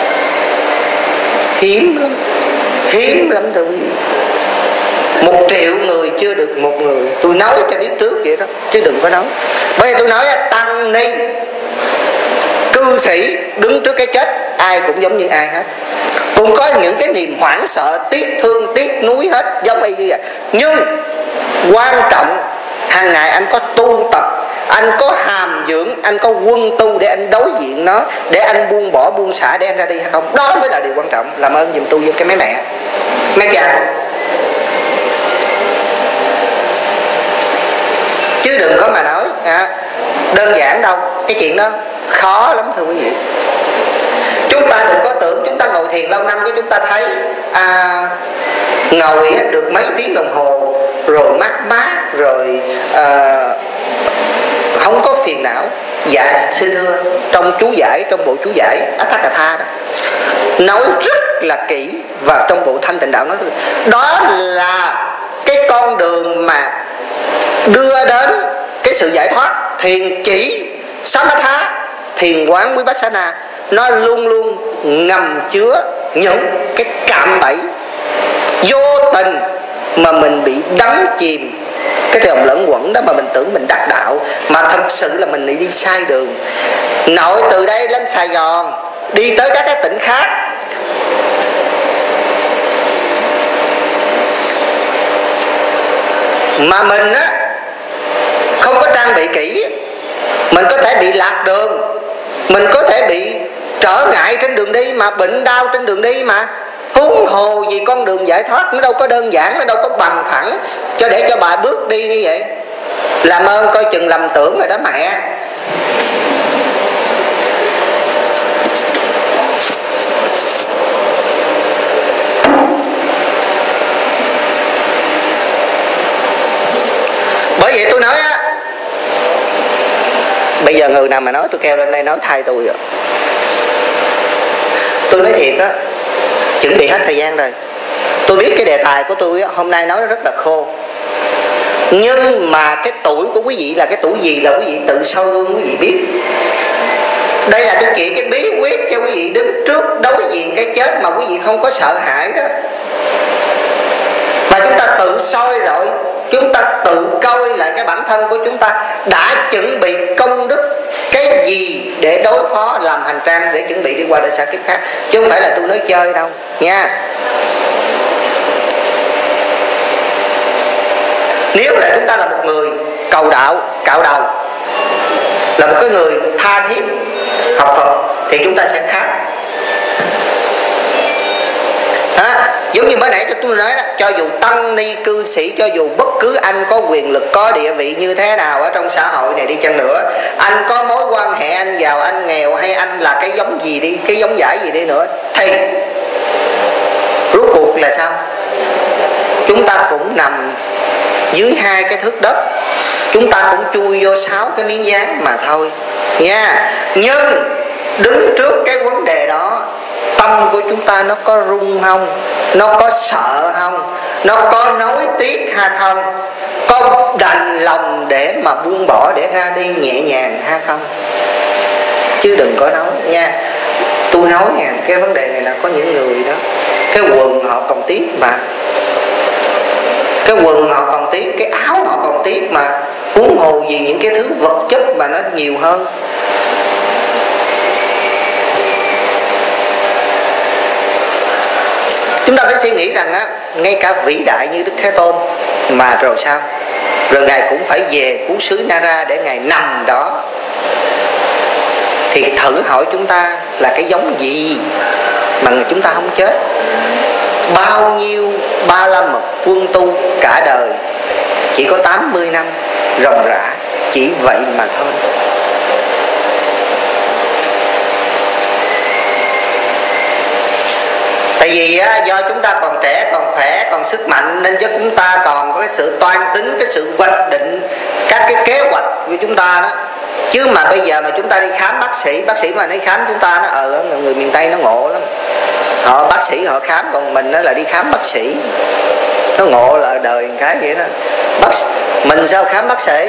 hiếm lắm, hiếm lắm thưa quý vị. Một triệu người chưa được một người. Tôi nói cho biết trước vậy đó, chứ đừng có nói. Bởi vì tôi nói tăng ni cư sĩ đứng trước cái chết ai cũng giống như ai hết, cũng có những cái niềm hoảng sợ, tiếc thương, tiếc nuối hết giống y như vậy. Nhưng quan trọng hàng ngày anh có tu tập, anh có hàm dưỡng, anh có quân tu để anh đối diện nó, để anh buông bỏ buông xả để anh ra đi hay không. Đó mới là điều quan trọng. Làm ơn giùm tôi với cái mấy mẹ mấy cha, chứ đừng có mà nói à, đơn giản đâu. Cái chuyện đó khó lắm thưa quý vị. Chúng ta đừng có tưởng chúng ta ngồi thiền lâu năm cái chúng ta thấy à, ngồi được mấy tiếng đồng hồ rồi mát mát rồi à, không có phiền não. Dạ xin thưa, trong chú giải, trong bộ chú giải Atthakatha đó nói rất là kỹ, và trong bộ Thanh Tịnh Đạo nói được. Đó là cái con đường mà đưa đến cái sự giải thoát. Thiền chỉ Samatha, thiền quán Vipassana, nó luôn luôn ngầm chứa những cái cạm bẫy vô tình mà mình bị đắm chìm cái dòng lẫn quẩn đó, mà mình tưởng mình đắc đạo mà thật sự là mình đi, đi sai đường. Nội từ đây lên Sài Gòn đi tới các cái tỉnh khác, mà mình á không có trang bị kỹ, mình có thể bị lạc đường, mình có thể bị trở ngại trên đường đi, mà bệnh đau trên đường đi mà. Huống hồ gì con đường giải thoát, nó đâu có đơn giản, nó đâu có bằng phẳng cho để cho bà bước đi như vậy. Làm ơn coi chừng lầm tưởng rồi đó mẹ. Bởi vậy tôi nói á, giờ người nào mà nói tôi kêu lên đây nói thay tôi rồi. Tôi nói thiệt á, chuẩn bị hết thời gian rồi. Tôi biết cái đề tài của tôi á, hôm nay nói rất là khô. Nhưng mà cái tuổi của quý vị là cái tuổi gì là quý vị tự soi gương quý vị biết. Đây là tôi chỉ cái bí quyết cho quý vị đứng trước đối diện cái chết mà quý vị không có sợ hãi đó. Và chúng ta tự soi rồi, chúng ta tự coi lại cái bản thân của chúng ta đã chuẩn bị công đức cái gì để đối phó, làm hành trang để chuẩn bị đi qua đời xa kiếp khác. Chứ không phải là tôi nói chơi đâu nha. Nếu là chúng ta là một người cầu đạo, cạo đầu, là một cái người tha thiết học Phật thì chúng ta sẽ khác. À, giống như mới nãy tôi nói đó, cho dù tăng ni cư sĩ, cho dù bất cứ anh có quyền lực, có địa vị như thế nào ở trong xã hội này đi chăng nữa, anh có mối quan hệ, anh giàu, anh nghèo, hay anh là cái giống gì đi, cái giống giải gì đi nữa, thì rốt cuộc là sao? Chúng ta cũng nằm dưới hai cái thước đất, chúng ta cũng chui vô sáu cái miếng dán mà thôi nha. Nhưng đứng trước cái vấn đề đó, tâm của chúng ta nó có rung không? Nó có sợ không? Nó có nối tiếc hay không? Có đành lòng để mà buông bỏ, để ra đi nhẹ nhàng hay không? Chứ đừng có nói nha. Tôi nói nha, cái vấn đề này là có những người đó, cái quần họ còn tiếc mà, cái quần họ còn tiếc, cái áo họ còn tiếc mà, huống hồ gì những cái thứ vật chất mà nó nhiều hơn. Chúng ta phải suy nghĩ rằng á, ngay cả vĩ đại như Đức Thế Tôn mà rồi sao? Rồi Ngài cũng phải về cứu xứ Nara để Ngài nằm đó. Thì thử hỏi chúng ta là cái giống gì mà chúng ta không chết? Bao nhiêu ba la mật quân tu cả đời chỉ có tám mươi năm ròng rã, chỉ vậy mà thôi. Tại vì á, do chúng ta còn trẻ, còn khỏe, còn sức mạnh, nên chứ chúng ta còn có cái sự toan tính, cái sự hoạch định các cái kế hoạch của chúng ta đó. Chứ mà bây giờ mà chúng ta đi khám bác sĩ, bác sĩ mà đi khám chúng ta nó ờ người miền Tây nó ngộ lắm. Họ bác sĩ họ khám, còn mình nó là đi khám bác sĩ. Nó ngộ là đời một cái vậy đó. Bác mình sao khám bác sĩ?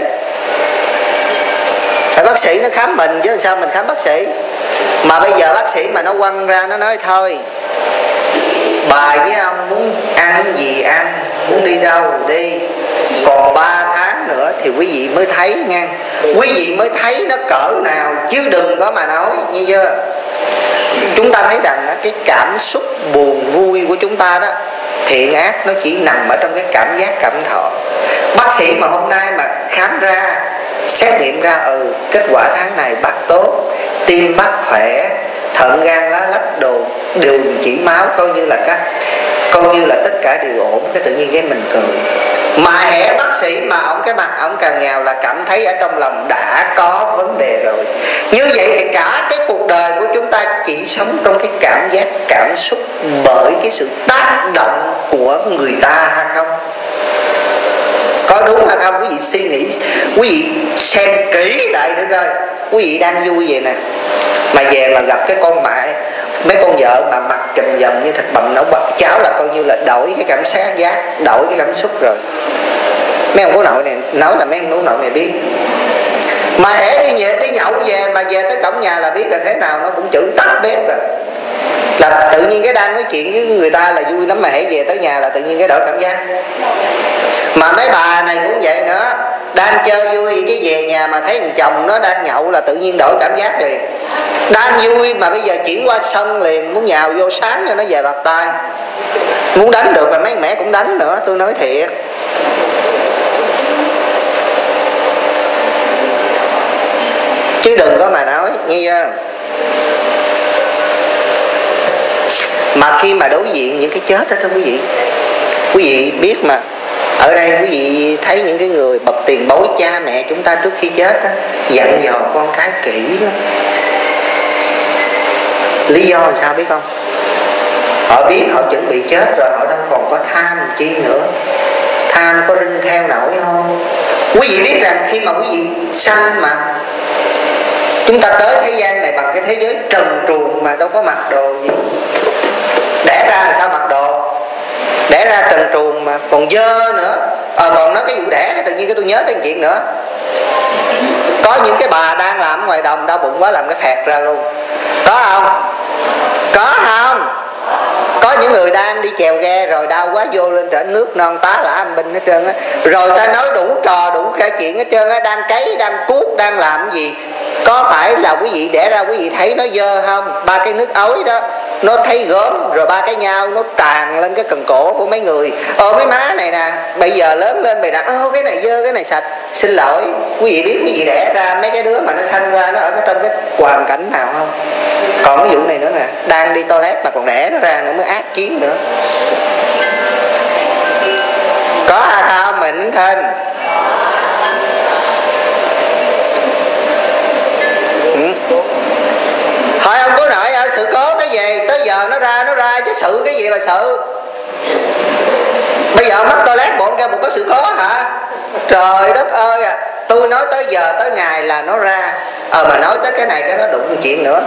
Phải bác sĩ nó khám mình chứ sao mình khám bác sĩ. Mà bây giờ bác sĩ mà nó quăng ra nó nói thôi, bài với ông muốn ăn gì ăn, muốn đi đâu đi, còn ba tháng nữa thì quý vị mới thấy nha. Quý vị mới thấy nó cỡ nào, chứ đừng có mà nói như chưa. Chúng ta thấy rằng cái cảm xúc buồn vui của chúng ta đó, thiện ác nó chỉ nằm ở trong cái cảm giác cảm thọ. Bác sĩ mà hôm nay mà khám ra, xét nghiệm ra ừ kết quả tháng này bác tốt, tim bác khỏe, thận gan lá lách đồ, đường chỉ máu coi như là cách, coi như là tất cả đều ổn, cái tự nhiên cái mình cười. Mà hễ bác sĩ mà ông cái mặt ông càng nghèo là cảm thấy ở trong lòng đã có vấn đề rồi. Như vậy thì cả cái cuộc đời của chúng ta chỉ sống trong cái cảm giác cảm xúc bởi cái sự tác động của người ta hay không? Có đúng hay không? Quý vị suy nghĩ, quý vị xem kỹ lại thử coi. Quý vị đang vui vậy nè, mà về mà gặp cái con mẹ, mấy con vợ mà mặt chùm dầm như thịt bằm nấu bắp cháo là coi như là đổi cái cảm giác, đổi cái cảm xúc rồi. Mấy ông cố nội này nói là mấy ông cố nội này biết. Mà hễ đi nhẹ đi nhậu về mà về tới cổng nhà là biết là thế nào nó cũng chửi tắt bếp rồi. Là tự nhiên cái đang nói chuyện với người ta là vui lắm, mà hễ về tới nhà là tự nhiên cái đổi cảm giác. Mà mấy bà này cũng vậy nữa, đang chơi vui cái về nhà mà thấy thằng chồng nó đang nhậu là tự nhiên đổi cảm giác liền. Đang vui mà bây giờ chuyển qua sân liền, muốn nhào vô sáng cho nó về bạc tay. Muốn đánh được là mấy mẹ cũng đánh nữa, tôi nói thiệt. Chứ đừng có mà nói, nghe chưa? Mà khi mà đối diện những cái chết đó thưa quý vị, quý vị biết mà, ở đây quý vị thấy những cái người bậc tiền bối cha mẹ chúng ta trước khi chết đó, dặn dò con cái kỹ lắm. Lý do làm sao biết không? Họ biết họ chuẩn bị chết rồi, họ đâu còn có tham chi nữa. Tham có rinh theo nổi không? Quý vị biết rằng khi mà quý vị sanh mà, Chúng ta tới thế gian này bằng cái thế giới trần truồng mà đâu có mặc đồ gì. Đẻ ra sao mặc đồ? Đẻ ra trần truồng mà còn dơ nữa. Ờ còn nói cái vụ đẻ, tự nhiên cái tôi nhớ tới chuyện nữa. Có những cái bà đang làm ngoài đồng đau bụng quá làm cái phẹt ra luôn. Có không? Có không? Có những người đang đi chèo ghe rồi đau quá vô lên trển nước non tá lả âm binh hết trơn á. Rồi ta nói đủ trò đủ cả chuyện hết trơn á. Đang cấy, đang cuốc, đang làm cái gì. Có phải là quý vị đẻ ra quý vị thấy nó dơ không? Ba cái nước ối đó nó thấy gớm, rồi ba cái nhau nó tràn lên cái cần cổ của mấy người. Ồ mấy má này nè, bây giờ lớn lên mày đã ô cái này dơ cái này sạch. Xin lỗi, quý vị biết quý vị đẻ ra mấy cái đứa mà nó sanh ra nó ở trong cái hoàn cảnh nào không? Còn cái vụ này nữa nè, đang đi toilet mà còn đẻ nó ra nữa mới ác kiến nữa. Có hay không mình thinh? Ừ. Thôi ông cố nội ơi, sự cố cái gì tới giờ nó ra nó ra chứ sự cái gì mà sự. Bây giờ mắc toilet bọn kia một có sự cố hả? Trời đất ơi à, tôi nói tới giờ tới ngày là nó ra. Ờ mà nói tới cái này cái nó đụng chuyện nữa.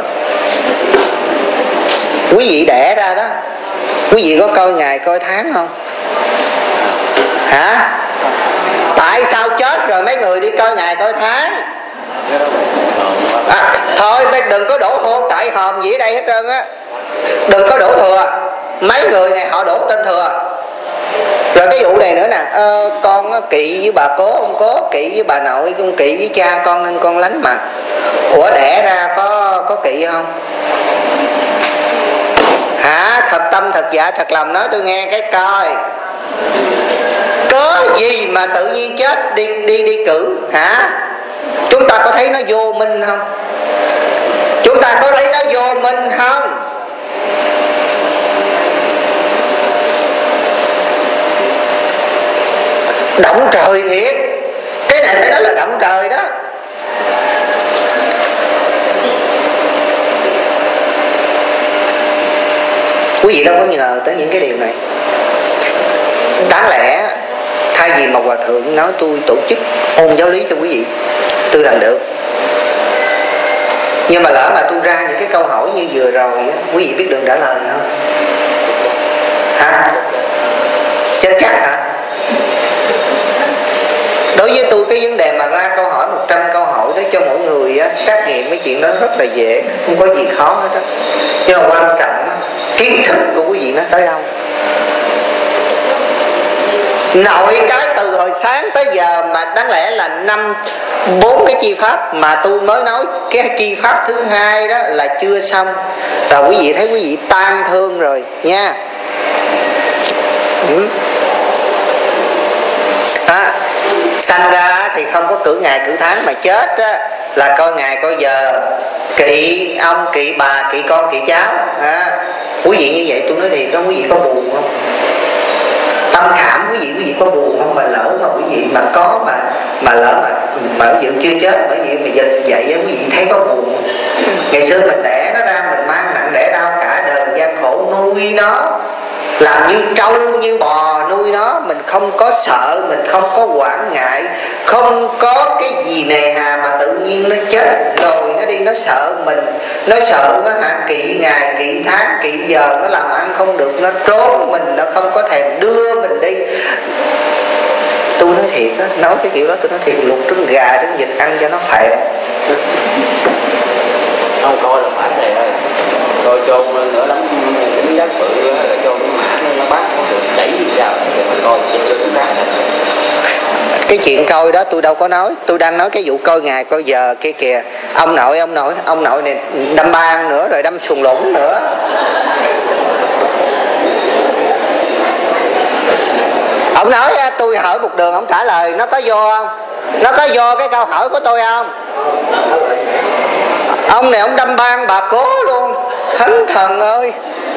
Quý vị đẻ ra đó, quý vị có coi ngày coi tháng không? Hả? Tại sao chết rồi mấy người đi coi ngày coi tháng? À, thôi đừng có đổ hôn tại hòm gì ở đây hết trơn á. Đừng có đổ thừa. Mấy người này họ đổ tên thừa. Rồi cái vụ này nữa nè, ờ, con kỵ với bà cố không cố, kỵ với bà nội, con kỵ với cha con nên con lánh mà. Ủa đẻ ra có có kỵ không? Hả? Thật tâm thật dạ thật lòng nói tôi nghe cái coi. Có gì mà tự nhiên chết đi đi đi cử hả? Chúng ta có thấy nó vô minh không? Chúng ta có thấy nó vô minh không? Động trời thiệt. Cái này phải nói là động trời đó. Quý vị đâu có nhờ tới những cái điều này. Đáng lẽ thay vì mà hòa thượng nói tôi tổ chức ôn giáo lý cho quý vị, tôi làm được. Nhưng mà lỡ mà tôi ra những cái câu hỏi như vừa rồi á, quý vị biết đường trả lời không? Hả? Chết chắc hả? Đối với tôi cái vấn đề mà ra câu hỏi một trăm câu hỏi đó cho mỗi người á, trắc nghiệm cái chuyện đó rất là dễ, không có gì khó hết đó. Nhưng mà quan trọng á, kiến thức của quý vị nó tới đâu? Nội cái từ hồi sáng tới giờ mà đáng lẽ là năm bốn cái chi pháp mà tôi mới nói cái chi pháp thứ hai đó là chưa xong. Rồi quý vị thấy quý vị tan thương rồi nha. Ừ. À, sanh ra thì không có cử ngày cử tháng, mà chết á, là coi ngày coi giờ, kỵ ông kỵ bà kỵ con kỵ cháu. À, quý vị như vậy tôi nói thiệt đó, quý vị có buồn không? Tâm khảm quý vị quý vị có buồn không? Mà lỡ mà quý vị mà có mà mà lỡ mà mà quý vị chưa chết bởi vì mà dịch vậy quý vị thấy có buồn. Ngày xưa mình đẻ nó ra mình mang nặng đẻ đau cả đời gian khổ nuôi nó, làm như trâu như bò nuôi nó, mình không có sợ, mình không có quản ngại, không có cái gì nề hà, mà tự nhiên nó chết rồi nó đi nó sợ mình, nó sợ nó hả, kỵ ngày kỵ tháng kỵ giờ, nó làm ăn không được, nó trốn mình, nó không có thèm đưa mình đi. Tôi nói thiệt á, nói cái kiểu đó tôi nói thiệt, luộc trứng gà trứng vịt ăn cho nó khỏe. Không coi là phải thầy ơi, coi chôn nữa lắm cái đất bự chôn cái mã nó bắt nó được chảy ra thì mình coi cho cái khác. Cái chuyện coi đó tôi đâu có nói, tôi đang nói cái vụ coi ngày coi giờ kia kìa. Ông nội ông nội ông nội này đâm ban nữa rồi đâm sùng lũng nữa. Ông nói tôi hỏi một đường ông trả lời, nó có vô không? Nó có vô cái câu hỏi của tôi không? Ông này ông đâm ban bà cố luôn. Thánh thần ơi.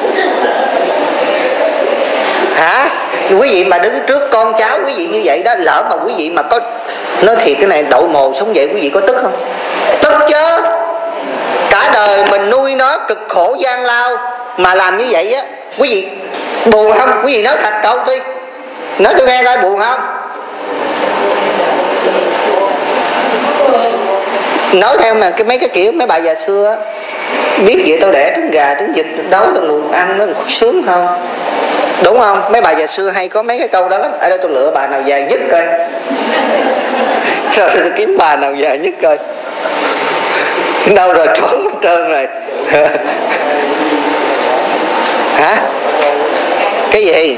Hả? Quý vị mà đứng trước con cháu quý vị như vậy đó, lỡ mà quý vị mà có nói thiệt cái này đậu mồ sống vậy, quý vị có tức không? Tức chứ. Cả đời mình nuôi nó cực khổ gian lao mà làm như vậy á, quý vị buồn không? Quý vị nói thật cậu đi, nói tôi nghe coi buồn không? nói theo mà cái mấy cái kiểu mấy bà già xưa biết vậy tao đẻ trứng gà trứng vịt nấu tao luộc ăn nó sướng không, đúng không? Mấy bà già xưa hay có mấy cái câu đó lắm. Ở đây tôi lựa bà nào dài nhất coi, rồi tôi kiếm bà nào dài nhất coi, đâu rồi trốn hết trơn rồi. Hả? Cái gì?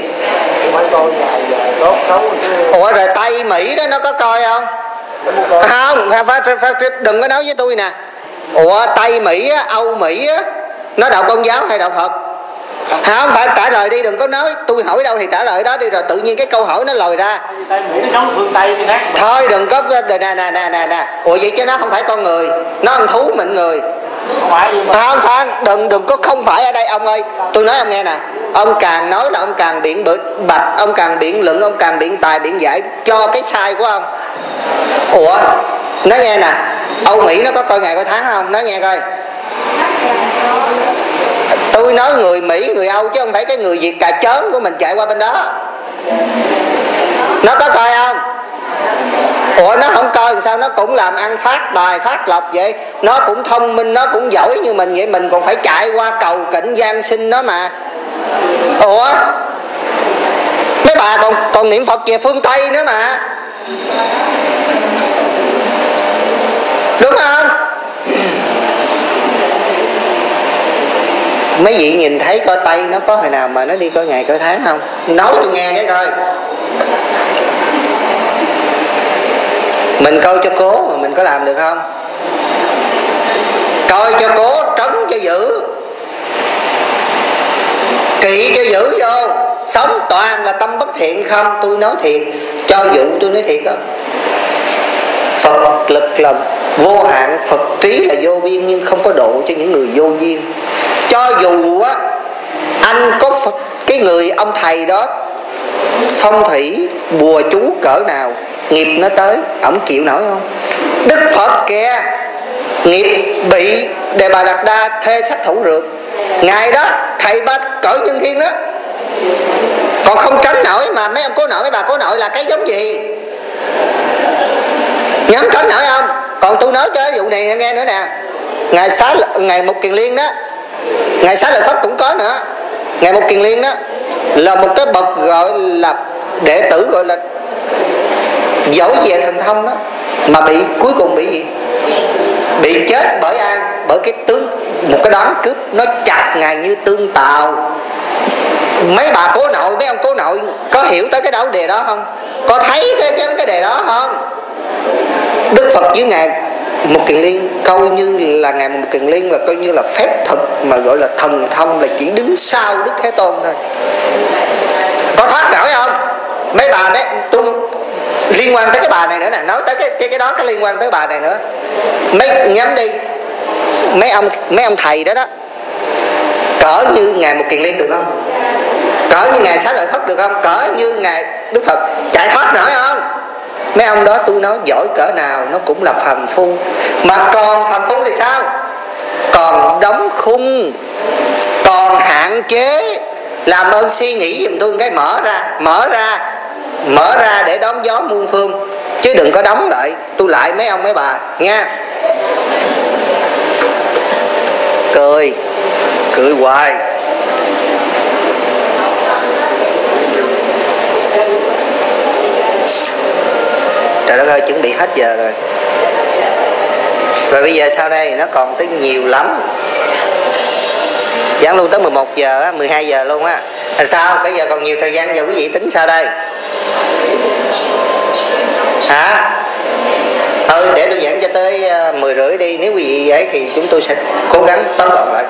Ủa rồi Tây Mỹ đó nó có coi không? Không, phải, phải, phải, đừng có nói với tôi nè. Ủa Tây Mỹ á, Âu Mỹ á, nó đạo Công giáo hay đạo Phật? Không, phải trả lời đi, đừng có nói tôi hỏi đâu thì trả lời đó đi, rồi tự nhiên cái câu hỏi nó lòi ra. Tây Mỹ nó sống phương Tây khác. Thôi đừng có nè nè nè nè nè. Ủa vậy chứ nó không phải con người, nó ăn thú mịn người. Không phải gì mà. Không phải, đừng đừng có không phải ở đây ông ơi. Tôi nói ông nghe nè, ông càng nói là ông càng biện bạch, ông càng biện luận, ông càng biện tài biện giải cho cái sai của ông. Ủa nói nghe nè, Âu Mỹ nó có coi ngày coi tháng không? Nói nghe coi. Tôi nói người Mỹ, người Âu chứ không phải cái người Việt cà chớn của mình chạy qua bên đó. Nó có coi không? Ủa nó không coi thì sao? Nó cũng làm ăn phát tài phát lộc vậy. Nó cũng thông minh, nó cũng giỏi như mình vậy. Mình còn phải chạy qua cầu cảnh gian sinh nó mà. Ủa mấy bà còn, còn niệm Phật về phương Tây nữa mà, đúng không? Mấy vị nhìn thấy coi Tây nó có hồi nào mà nó đi coi ngày coi tháng không? Nói tôi nghe cái coi. Mình coi cho cố mà mình có làm được không? Coi cho cố, trấn cho giữ, kỵ cho giữ vô. Sống toàn là tâm bất thiện không? Tôi nói thiệt, cho dụ tôi nói thiệt đó. Phật lực là vô hạn, Phật trí là vô biên, nhưng không có độ cho những người vô duyên. Cho dù á anh có Phật, cái người ông thầy đó phong thủy bùa chú cỡ nào, nghiệp nó tới, ổng chịu nổi không? Đức Phật kìa, nghiệp bị Đề Bà Đạt Đa thê sát thủ rượt, ngày đó thầy ba cỡ nhân thiên đó, còn không tránh nổi mà mấy ông cố nội mấy bà cố nội là cái giống gì? Nhắm tránh nổi không? Còn tôi nói cho vụ này nghe nữa nè, ngày xá ngày Mục Kiền Liên đó, ngày Xá Lợi Phất cũng có nữa. Ngày Mục Kiền Liên đó là một cái bậc gọi là đệ tử gọi là giỏi về thần thông đó, mà bị cuối cùng bị gì? Bị chết bởi ai? Bởi cái tướng, một cái đám cướp nó chặt ngài như tương tàu. Mấy bà cố nội, mấy ông cố nội có hiểu tới cái đạo đề đó không? Có thấy cái cái, cái đề đó không? Đức Phật với ngài Mục Kiền Liên coi như là ngày Mục Kiền Liên là coi như là phép thực, mà gọi là thần thông, là chỉ đứng sau Đức Thế Tôn thôi. Có thoát nổi không? Mấy bà đấy, tôi liên quan tới cái bà này nữa nè, nói tới cái cái cái đó, cái liên quan tới bà này nữa. Mấy nhắm đi, mấy ông mấy ông thầy đó đó, cỡ như ngài Mục Kiền Liên được không? Cỡ như ngài Xá Lợi Phất được không? Cỡ như ngài Đức Phật chạy thoát nổi không? Mấy ông đó tôi nói giỏi cỡ nào nó cũng là phàm phu. Mà còn phàm phu thì sao? Còn đóng khung, còn hạn chế. Làm ơn suy nghĩ giùm tôi cái, mở ra, mở ra, mở ra để đón gió muôn phương, chứ đừng có đóng lại. Tôi lại mấy ông mấy bà nha. Cười, cười hoài. Trời đất ơi, chuẩn bị hết giờ rồi. Rồi bây giờ sau đây nó còn tới nhiều lắm. Giảng luôn tới mười một giờ, mười hai giờ luôn á. Là sao? Bây giờ còn nhiều thời gian, giờ quý vị tính sao đây? Hả? Thôi để tôi giảng cho tới mười rưỡi đi. Nếu quý vị ấy thì chúng tôi sẽ cố gắng tóm gọn lại.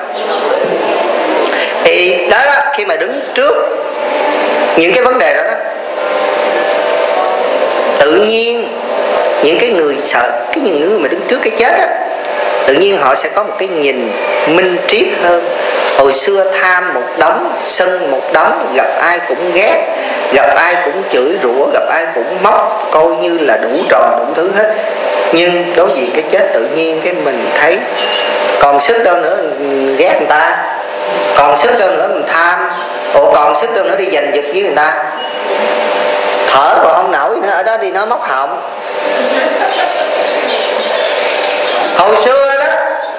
Thì đó, khi mà đứng trước những cái vấn đề đó, đó tự nhiên những cái người sợ, cái những người mà đứng trước cái chết á, tự nhiên họ sẽ có một cái nhìn minh triết hơn. Hồi xưa tham một đống, sân một đống, gặp ai cũng ghét, gặp ai cũng chửi rủa, gặp ai cũng móc, coi như là đủ trò đủ thứ hết. Nhưng đối diện cái chết tự nhiên cái mình thấy còn sức đâu nữa ghét người ta, còn sức đâu nữa mình tham, ủa còn sức đâu nữa đi giành giật với người ta. Thở còn không nổi nữa, ở đó đi nói móc họng. Hồi xưa đó,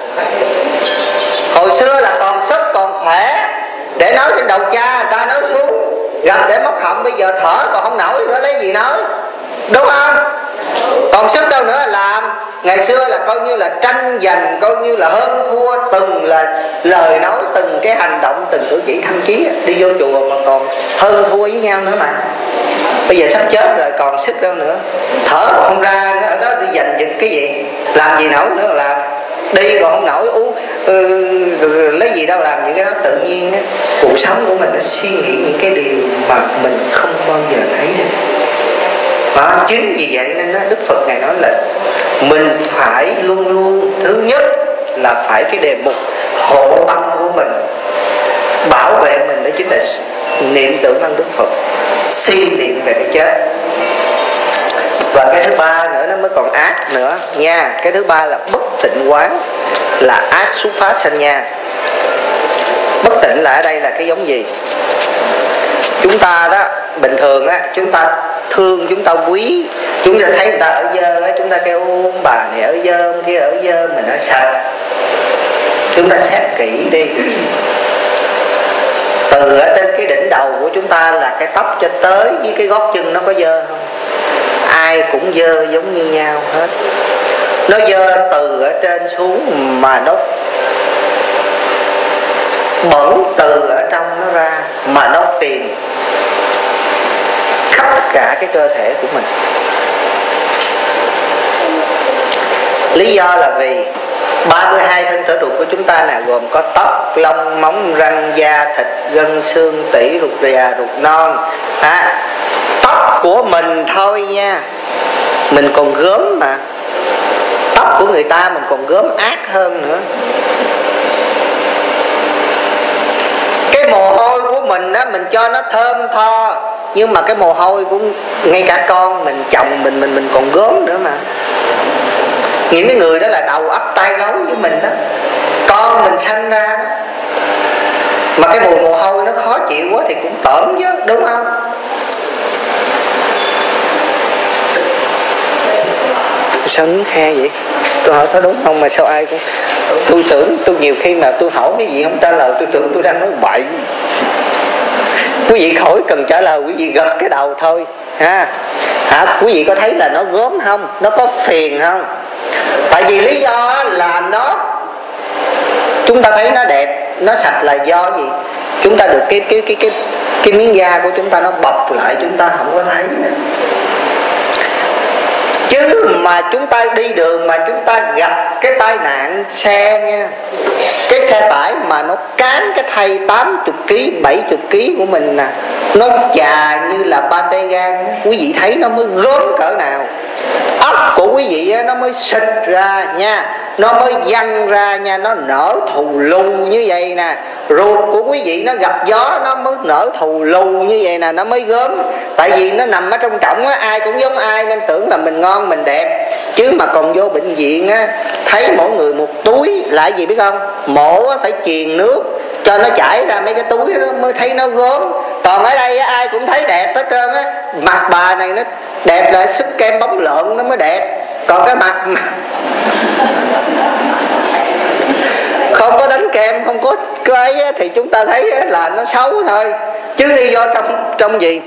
hồi xưa là còn sức còn khỏe, để nói trên đầu cha người ta nói xuống, gặp để móc họng, bây giờ thở còn không nổi nữa lấy gì nói, đúng không? Còn sức đâu nữa làm. Ngày xưa là coi như là tranh giành, coi như là hơn thua từng là lời nói, từng cái hành động, từng cử chỉ, thậm chí đi vô chùa mà còn hơn thua với nhau nữa mà. Bây giờ sắp chết rồi còn sức đâu nữa, thở còn không ra nữa, ở đó đi giành giật cái gì, làm gì nổi nữa làm, đi còn không nổi, uống ừ, lấy gì đâu làm những cái đó. Tự nhiên á, cuộc sống của mình nó suy nghĩ những cái điều mà mình không bao giờ thấy được. Và chính vì vậy nên đó, Đức Phật Ngài nói là mình phải luôn luôn, thứ nhất là phải cái đề mục hộ tâm của mình, bảo vệ mình, đó chính là niệm tưởng ơn Đức Phật, siêng niệm về cái chết. Và cái thứ ba nữa nó mới còn ác nữa nha. Cái thứ ba là bất tịnh quán, là Asupasanya. Bất tịnh là ở đây là cái giống gì? Chúng ta đó, bình thường á, chúng ta thương, chúng ta quý, chúng ta thấy người ta ở dơ á, chúng ta kêu bà này ở dơ, ông kia ở dơ, mình ở sạch. Chúng ta xét kỹ đi, từ ở trên cái đỉnh đầu của chúng ta là cái tóc cho tới với cái gót chân nó có dơ không? Ai cũng dơ giống như nhau hết. Nó dơ từ ở trên xuống mà nó bẩn từ ở trong nó ra, mà nó phiền khắp cả cái cơ thể của mình. Lý do là vì ba mươi hai thân thể ruột của chúng ta nè, gồm có tóc, lông, móng, răng, da, thịt, gân, xương, tủy, ruột già, ruột non. À, tóc của mình thôi nha, mình còn gớm mà. Tóc của người ta mình còn gớm ác hơn nữa. Cái mồ hôi của mình á, mình cho nó thơm tho, nhưng mà cái mồ hôi cũng ngay cả con mình, chồng mình mình mình còn gớm nữa mà. Những cái người đó là đầu ấp tay gấu với mình đó, con mình sanh ra đó, mà cái mùi mồ hôi nó khó chịu quá thì cũng tởm chứ, đúng không? Sao đứng khe vậy? Tôi hỏi có đúng không mà sao ai cũng... Tôi tưởng, tôi nhiều khi mà tôi hỏi cái gì không trả lời, tôi tưởng tôi đang nói bậy. Quý vị khỏi cần trả lời, quý vị gật cái đầu thôi ha. Hả? Quý vị có thấy là nó gớm không? Nó có phiền không? Tại vì lý do là nó, chúng ta thấy nó đẹp, nó sạch là do gì? Chúng ta được cái cái cái cái cái miếng da của chúng ta nó bọc lại, chúng ta không có thấy nữa. Chứ mà chúng ta đi đường mà chúng ta gặp cái tai nạn xe nha, cái xe tải mà nó cán cái thây tám mươi ký, bảy mươi ký của mình nè, nó chà như là ba tê gan, quý vị thấy nó mới gớm cỡ nào. Ốc của quý vị nó mới xịt ra nha, nó mới văng ra nha, nó nở thù lù như vậy nè. Ruột của quý vị nó gặp gió nó mới nở thù lù như vậy nè, nó mới gớm. Tại vì nó nằm ở trong trọng á, ai cũng giống ai nên tưởng là mình ngon mình đẹp. Chứ mà còn vô bệnh viện á, thấy mỗi người một túi là gì biết không? Mổ á, phải chuyền nước cho nó chảy ra mấy cái túi đó mới thấy nó gớm. Còn ở đây á, ai cũng thấy đẹp hết trơn á. Mặt bà này nó đẹp là sức kem bóng lợn nó mới đẹp. Còn cái mặt mà không có đánh kem, không có cái ấy thì chúng ta thấy là nó xấu thôi. Chứ đi vô trong trong gì?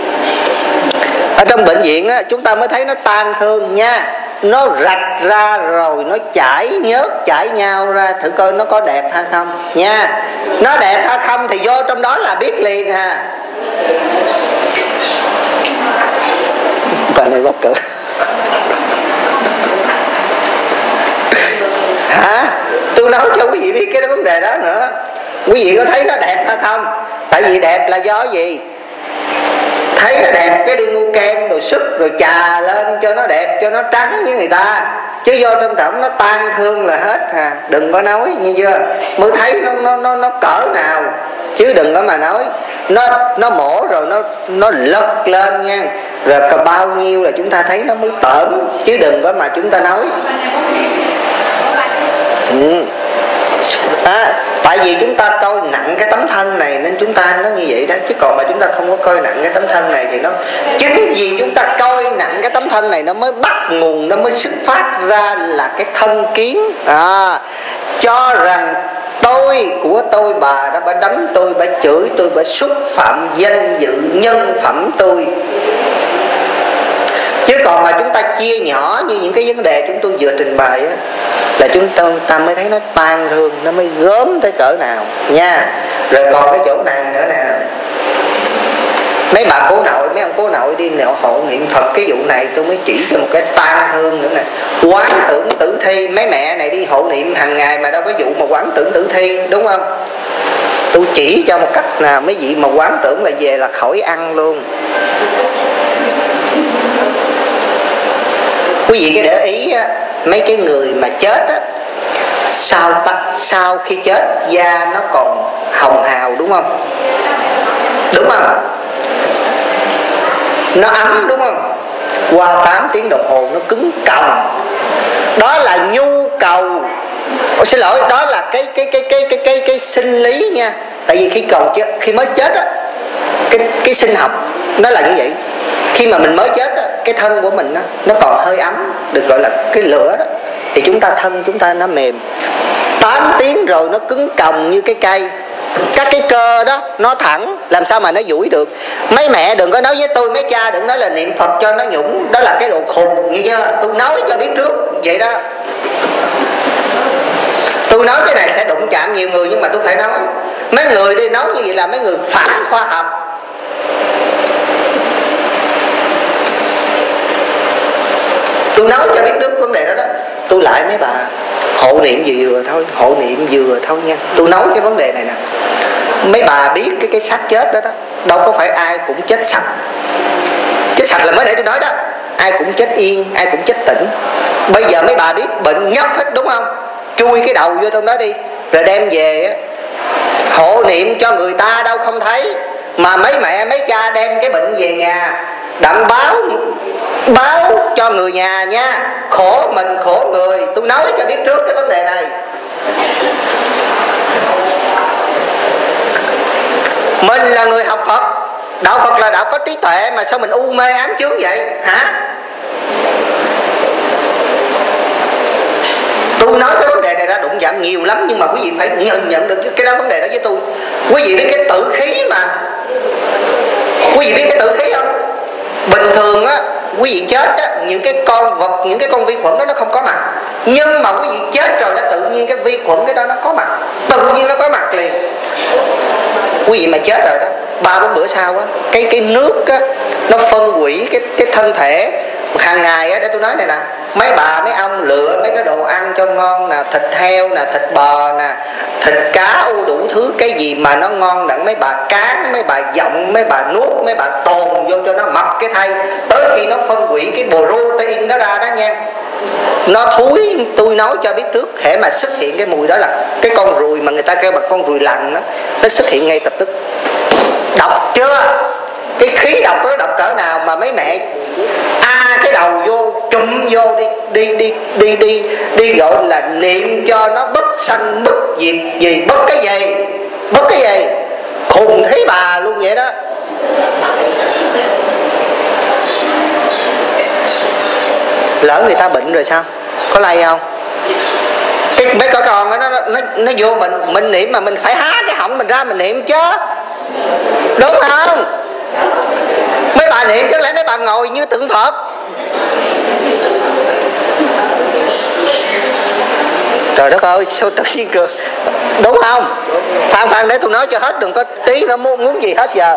Ở trong bệnh viện á, chúng ta mới thấy nó tan thương nha. Nó rạch ra rồi nó chảy nhớt chảy nhau ra, thử coi nó có đẹp hay không nha. Nó đẹp hay không thì vô trong đó là biết liền à. Bà này bóc cửa. Hả? Tôi nói cho quý vị biết cái vấn đề đó nữa. Quý vị có thấy nó đẹp hay không? Tại vì đẹp là do gì? Thấy nó đẹp cái đi mua kem rồi sức rồi chà lên cho nó đẹp, cho nó trắng với người ta. Chứ vô trong trọng nó tan thương là hết à. Đừng có nói như chưa, mới thấy nó nó nó nó cỡ nào. Chứ đừng có mà nói nó nó mổ rồi nó nó lật lên nha, rồi cả bao nhiêu là chúng ta thấy nó mới tởm. Chứ đừng có mà chúng ta nói. Ừ. À, Tại vì chúng ta coi nặng cái tấm thân này nên chúng ta nó như vậy đó. Chứ còn mà chúng ta không có coi nặng cái tấm thân này thì nó, chính vì chúng ta coi nặng cái tấm thân này nó mới bắt nguồn, nó mới xuất phát ra là cái thân kiến. À, cho rằng tôi của tôi, bà đã bà đánh tôi, bà chửi tôi, bà xúc phạm danh dự nhân phẩm tôi. Chứ còn mà chúng ta chia nhỏ như những cái vấn đề chúng tôi vừa trình bày á, là chúng ta, ta mới thấy nó tan thương, nó mới gớm tới cỡ nào nha. Rồi còn cái chỗ này nữa nè, mấy bà cố nội, mấy ông cố nội đi nẹo hộ niệm Phật, cái vụ này tôi mới chỉ cho một cái tan thương nữa nè. Quán tưởng tử thi, mấy mẹ này đi hộ niệm hàng ngày mà đâu có vụ mà quán tưởng tử thi, đúng không? Tôi chỉ cho một cách nào mấy vị mà quán tưởng là về là khỏi ăn luôn. Quý vị cái để ý á, mấy cái người mà chết á, sau tắt sau khi chết da nó còn hồng hào, đúng không? Đúng không? Nó ấm, đúng không? Qua tám tiếng đồng hồ nó cứng còng. Đó là nhu cầu. Ôi, xin lỗi, đó là cái cái cái cái cái cái cái sinh lý nha. Tại vì khi còn chết, khi mới chết á, cái cái sinh học nó là như vậy. Khi mà mình mới chết á, cái thân của mình á, nó còn hơi ấm, được gọi là cái lửa đó, thì chúng ta thân chúng ta nó mềm. Tám tiếng rồi nó cứng còng như cái cây. Các cái cơ đó nó thẳng, làm sao mà nó duỗi được. Mấy mẹ đừng có nói với tôi, mấy cha đừng nói là niệm Phật cho nó nhũng. Đó là cái đồ khùng, nghe chưa? Tôi nói cho biết trước vậy đó. Tôi nói cái này sẽ đụng chạm nhiều người, nhưng mà tôi phải nói. Mấy người đi nói như vậy là mấy người phản khoa học. Tôi nói cho biết trước vấn đề đó đó. Tôi lại mấy bà, hộ niệm vừa thôi, hộ niệm vừa thôi nha. Tôi nói cái vấn đề này nè. Mấy bà biết cái cái xác chết đó đó, đâu có phải ai cũng chết sạch. Chết sạch là mới để tôi nói đó. Ai cũng chết yên, ai cũng chết tỉnh. Bây giờ mấy bà biết bệnh nhóc hết, đúng không? Chui cái đầu vô trong đó đi, rồi đem về á, hộ niệm cho người ta đâu không thấy. Mà mấy mẹ mấy cha đem cái bệnh về nhà, đặng báo báo cho người nhà nha. Khổ mình khổ người. Tôi nói cho biết trước cái vấn đề này. Mình là người học Phật, đạo Phật là đạo có trí tuệ, mà sao mình u mê ám chướng vậy hả? Tôi nói cái vấn đề này ra đụng chạm nhiều lắm, nhưng mà quý vị phải nhận, nhận được cái đó vấn đề đó với tôi. Quý vị biết cái tử khí mà, quý vị biết cái tử khí không? Bình thường á, quý vị chết á, những cái con vật, những cái con vi khuẩn đó nó không có mặt. Nhưng mà quý vị chết rồi đã tự nhiên cái vi khuẩn cái đó nó có mặt, tự nhiên nó có mặt liền. Quý vị mà chết rồi đó, ba bốn bữa sau á, cái cái nước á, nó phân hủy cái cái thân thể. Hàng ngày á, để tôi nói này nè, mấy bà mấy ông lựa mấy cái đồ ăn cho ngon nè, thịt heo nè, thịt bò nè, thịt cá, u đủ thứ cái gì mà nó ngon đặng mấy bà cán, mấy bà giọng, mấy bà nuốt, mấy bà tồn vô cho nó mập cái thây. Tới khi nó phân hủy cái protein đó ra đó nha, nó thúi. Tôi nói cho biết trước, hễ mà xuất hiện cái mùi đó là cái con ruồi mà người ta kêu bằng con ruồi lằn đó, nó xuất hiện ngay tập tức. Độc chưa? Cái khí độc đó độc cỡ nào mà mấy mẹ a à, cái đầu vô chụm vô đi đi đi đi đi đi gọi là niệm cho nó bất sanh bất diệt gì, bất cái gì, bất cái gì, khùng thấy bà luôn vậy đó. Lỡ người ta bệnh rồi sao, có lây không? Cái mấy con con nó nó nó vô mình mình niệm mà mình phải há cái họng mình ra mình niệm chứ, đúng không? Mấy bà niệm chứ lẽ mấy bà ngồi như tượng Phật. Trời đất ơi, sao tự nhiên cười, đúng không? Phan Phan để tôi nói cho hết, đừng có tí nó muốn, muốn gì hết giờ.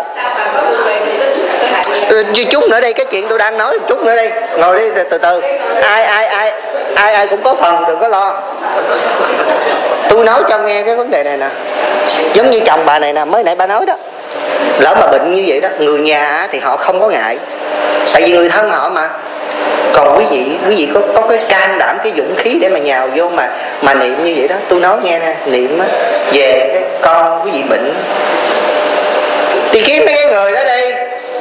Chút nữa đây, cái chuyện tôi đang nói chút nữa đi, ngồi đi từ từ. Ai ai ai ai ai cũng có phần, đừng có lo. Tôi nói cho nghe cái vấn đề này nè, giống như chồng bà này nè, mới nãy bà nói đó. Lỡ mà bệnh như vậy đó, người nhà thì họ không có ngại, tại vì người thân họ mà. Còn quý vị, quý vị có có cái can đảm, cái dũng khí để mà nhào vô mà mà niệm như vậy đó. Tôi nói nghe nè, niệm á, về cái con quý vị bệnh thì kiếm mấy cái người đó đi,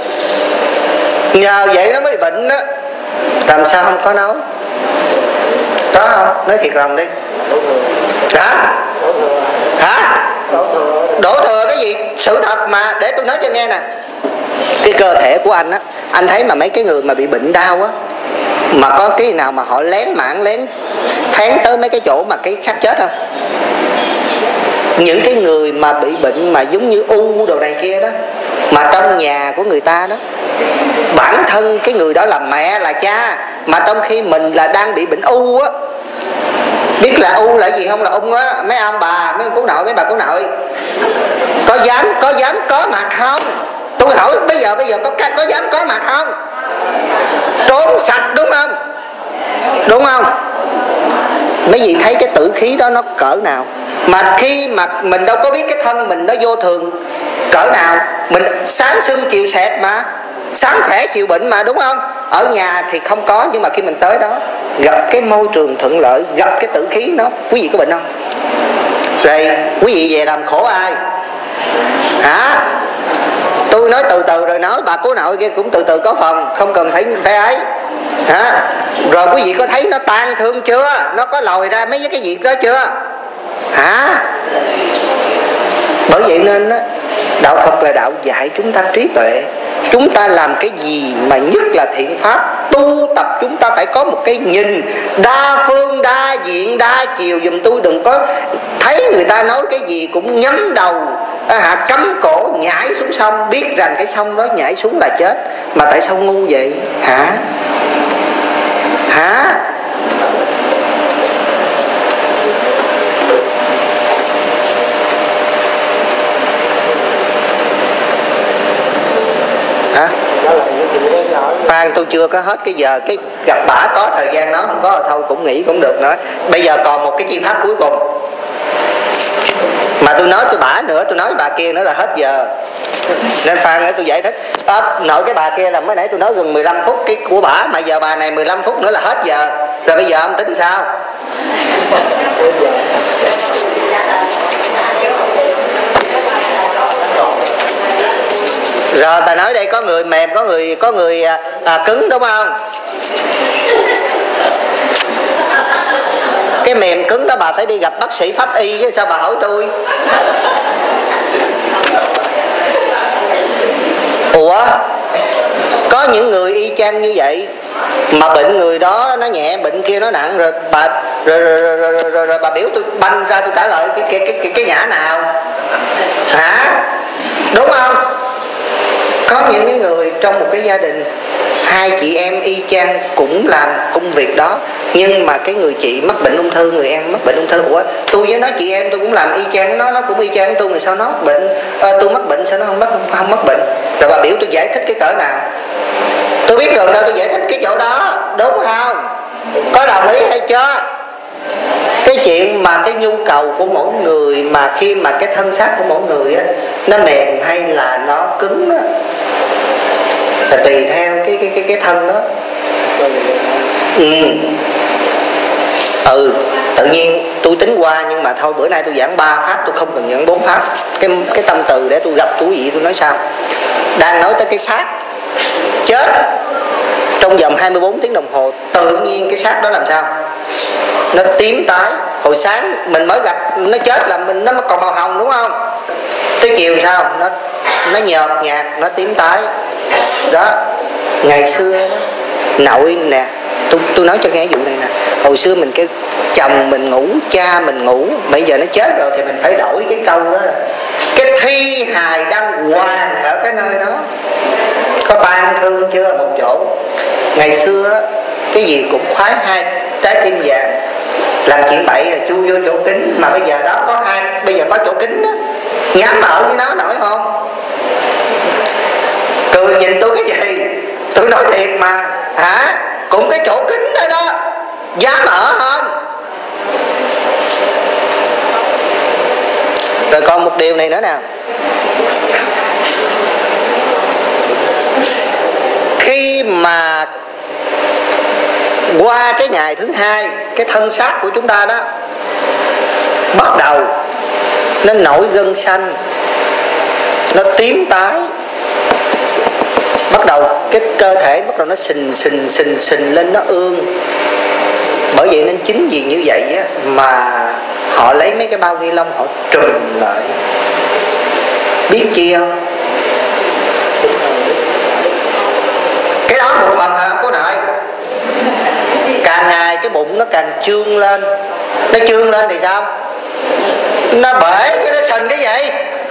nhờ vậy nó mới bệnh đó. Làm sao không có nói đó không? Nói thiệt lòng đi. Hả? Hả? sự thật mà. Để tôi nói cho nghe nè, cái cơ thể của anh á, anh thấy mà mấy cái người mà bị bệnh đau á, mà có cái nào mà họ lén mảng lén phén tới mấy cái chỗ mà cái xác chết không? Những cái người mà bị bệnh mà giống như u đồ này kia đó, mà trong nhà của người ta đó, bản thân cái người đó là mẹ là cha, mà trong khi mình là đang bị bệnh u á, biết là u là gì không? Là ung á, mấy ông bà, mấy ông cố nội, mấy bà cố nội có dám có dám có mặt không? Tôi hỏi bây giờ bây giờ có có dám có mặt không? Trốn sạch đúng không? Đúng không? Mấy vị thấy cái tử khí đó nó cỡ nào? Mà khi mà mình đâu có biết cái thân mình nó vô thường cỡ nào. Mình sáng sưng chiều xẹt mà, sáng khỏe chiều bệnh mà, đúng không? Ở nhà thì không có, nhưng mà khi mình tới đó gặp cái môi trường thuận lợi, gặp cái tử khí nó, quý vị có bệnh không? Rồi quý vị về làm khổ ai? Hả? Tôi nói từ từ rồi nói, bà cố nội kia cũng từ từ có phần, không cần phải phải ấy. Hả? Rồi quý vị có thấy nó tan thương chưa? Nó có lòi ra mấy cái việc đó chưa? Hả? Bởi vậy nên đó, đạo Phật là đạo dạy chúng ta trí tuệ. Chúng ta làm cái gì mà nhất là thiện pháp, tu tập chúng ta phải có một cái nhìn đa phương, đa diện, đa chiều giùm tôi. Đừng có thấy người ta nói cái gì cũng nhắm đầu, à, cắm cổ nhảy xuống sông, biết rằng cái sông đó nhảy xuống là chết. Mà tại sao ngu vậy? Hả? Hả? Hả? Phan tôi chưa có hết cái giờ, cái gặp bả có thời gian nói, không có thôi cũng nghĩ cũng được nữa. Bây giờ còn một cái chi pháp cuối cùng mà tôi nói tôi bả nữa, tôi nói bà kia nữa là hết giờ. Nên Phan nữa tôi giải thích. À, nội cái bà kia là mới nãy tôi nói gần mười lăm phút cái của bả, mà giờ bà này mười lăm phút nữa là hết giờ. Rồi bây giờ ông tính sao? Rồi bà nói đây có người mềm, có người có người à, à, cứng đúng không? Cái mềm cứng đó bà phải đi gặp bác sĩ pháp y chứ sao bà hỏi tôi? Ủa, có những người y chang như vậy mà bệnh người đó nó nhẹ, bệnh kia nó nặng, rồi bà rồi rồi rồi, rồi, rồi, rồi, rồi bà biểu tôi banh ra tôi trả lời cái cái cái cái, cái ngã nào? Hả? Đúng không? Có những cái người trong một cái gia đình hai chị em y chang cũng làm công việc đó, nhưng mà cái người chị mắc bệnh ung thư, người em mắc bệnh ung thư. Ủa, tôi với nó chị em tôi cũng làm y chang nó, nó cũng y chang tôi, mà sao nó bệnh à, tôi mắc bệnh sao nó không mắc không, không mắc bệnh? Rồi bà biểu tôi giải thích cái cỡ nào? Tôi biết rồi đâu, tôi giải thích cái chỗ đó, đúng không? Có đồng ý hay chưa? Cái chuyện mà cái nhu cầu của mỗi người, mà khi mà cái thân xác của mỗi người á, nó mềm hay là nó cứng á, là tùy theo cái cái cái cái thân đó. Ừ. Ừ, tự nhiên tôi tính qua, nhưng mà thôi bữa nay tôi giảng ba pháp, tôi không cần giảng bốn pháp. Cái cái tâm từ để tôi gặp quý vị tôi nói sao? Đang nói tới cái xác chết trong vòng hai mươi bốn tiếng đồng hồ, tự nhiên cái xác đó làm sao? Nó tím tái. Hồi sáng mình mới gặp nó chết là mình nó còn màu hồng đúng không? Tới chiều sao? Nó nó nhợt nhạt, nó tím tái. Đó. Ngày xưa đó, nội nè, tôi tôi nói cho nghe vụ này nè. Hồi xưa mình kêu chồng mình ngủ, cha mình ngủ, bây giờ nó chết rồi thì mình phải đổi cái câu đó. Cái thi hài đang hoàng ở cái nơi đó, có tan thương chưa một chỗ. Ngày xưa cái gì cũng khoái hai trái tim vàng, làm chuyện bậy là chui vô chỗ kính. Mà bây giờ đó có hai, bây giờ có chỗ kính đó, nhắm ở với nó nổi không? Cười nhìn tôi cái gì? Tôi nói thiệt mà. Hả? Cũng cái chỗ kính đó đó, dám ở không? Rồi còn một điều này nữa nè. Khi mà qua cái ngày thứ hai, cái thân xác của chúng ta đó bắt đầu nó nổi gân xanh, nó tím tái, bắt đầu cái cơ thể bắt đầu nó sình sình sình sình lên, nó ương. Bởi vậy nên chính vì như vậy á, mà họ lấy mấy cái bao ni lông họ trùm lại. Biết chi không? Cái đó một phần hả cô nội? Càng ngày cái bụng nó càng trương lên. Nó trương lên thì sao? Nó bể cái nó sình cái gì?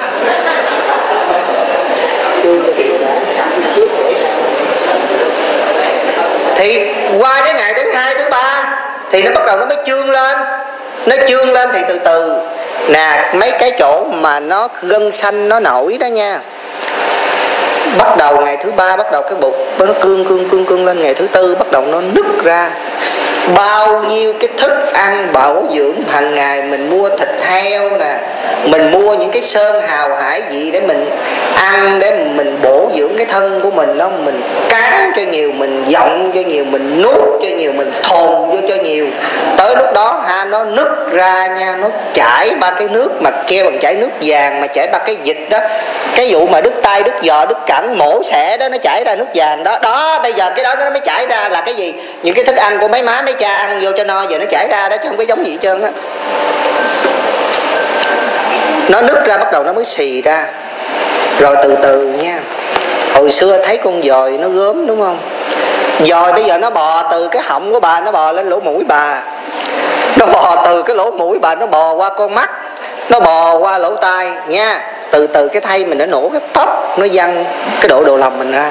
Thì qua cái ngày thứ hai thứ ba thì nó bắt đầu nó mới trương lên. Nó trương lên thì từ từ nè, mấy cái chỗ mà nó gân xanh nó nổi đó nha, bắt đầu ngày thứ ba bắt đầu cái bụng nó cương cương cương cương lên, ngày thứ tư bắt đầu nó nứt ra. Bao nhiêu cái thức ăn bảo dưỡng hàng ngày, mình mua thịt heo nè, mình mua những cái sơn hào hải gì để mình ăn, để mình bổ dưỡng cái thân của mình đó, mình cán cho nhiều, mình giọng cho nhiều, mình nuốt cho nhiều, mình thồn vô cho nhiều. Tới lúc đó ha, nó nứt ra nha, nó chảy ba cái nước mà kêu bằng chảy nước vàng, mà chảy ba cái dịch đó, cái vụ mà đứt tay đứt giò đứt cẳng mổ xẻ đó, nó chảy ra nước vàng đó. Đó bây giờ cái đó nó mới chảy ra là cái gì? Những cái thức ăn của mấy má mấy cha ăn vô cho no, giờ nó chảy ra đó, chứ không có giống gì hết trơn á. Nó nứt ra bắt đầu nó mới xì ra. Rồi từ từ nha, hồi xưa thấy con dòi nó gớm đúng không? Dòi bây giờ nó bò từ cái họng của bà, nó bò lên lỗ mũi bà, nó bò từ cái lỗ mũi bà, nó bò qua con mắt, nó bò qua lỗ tai nha. Từ từ cái thây mình nó nổ cái pop, nó văng cái độ đồ lòng mình ra.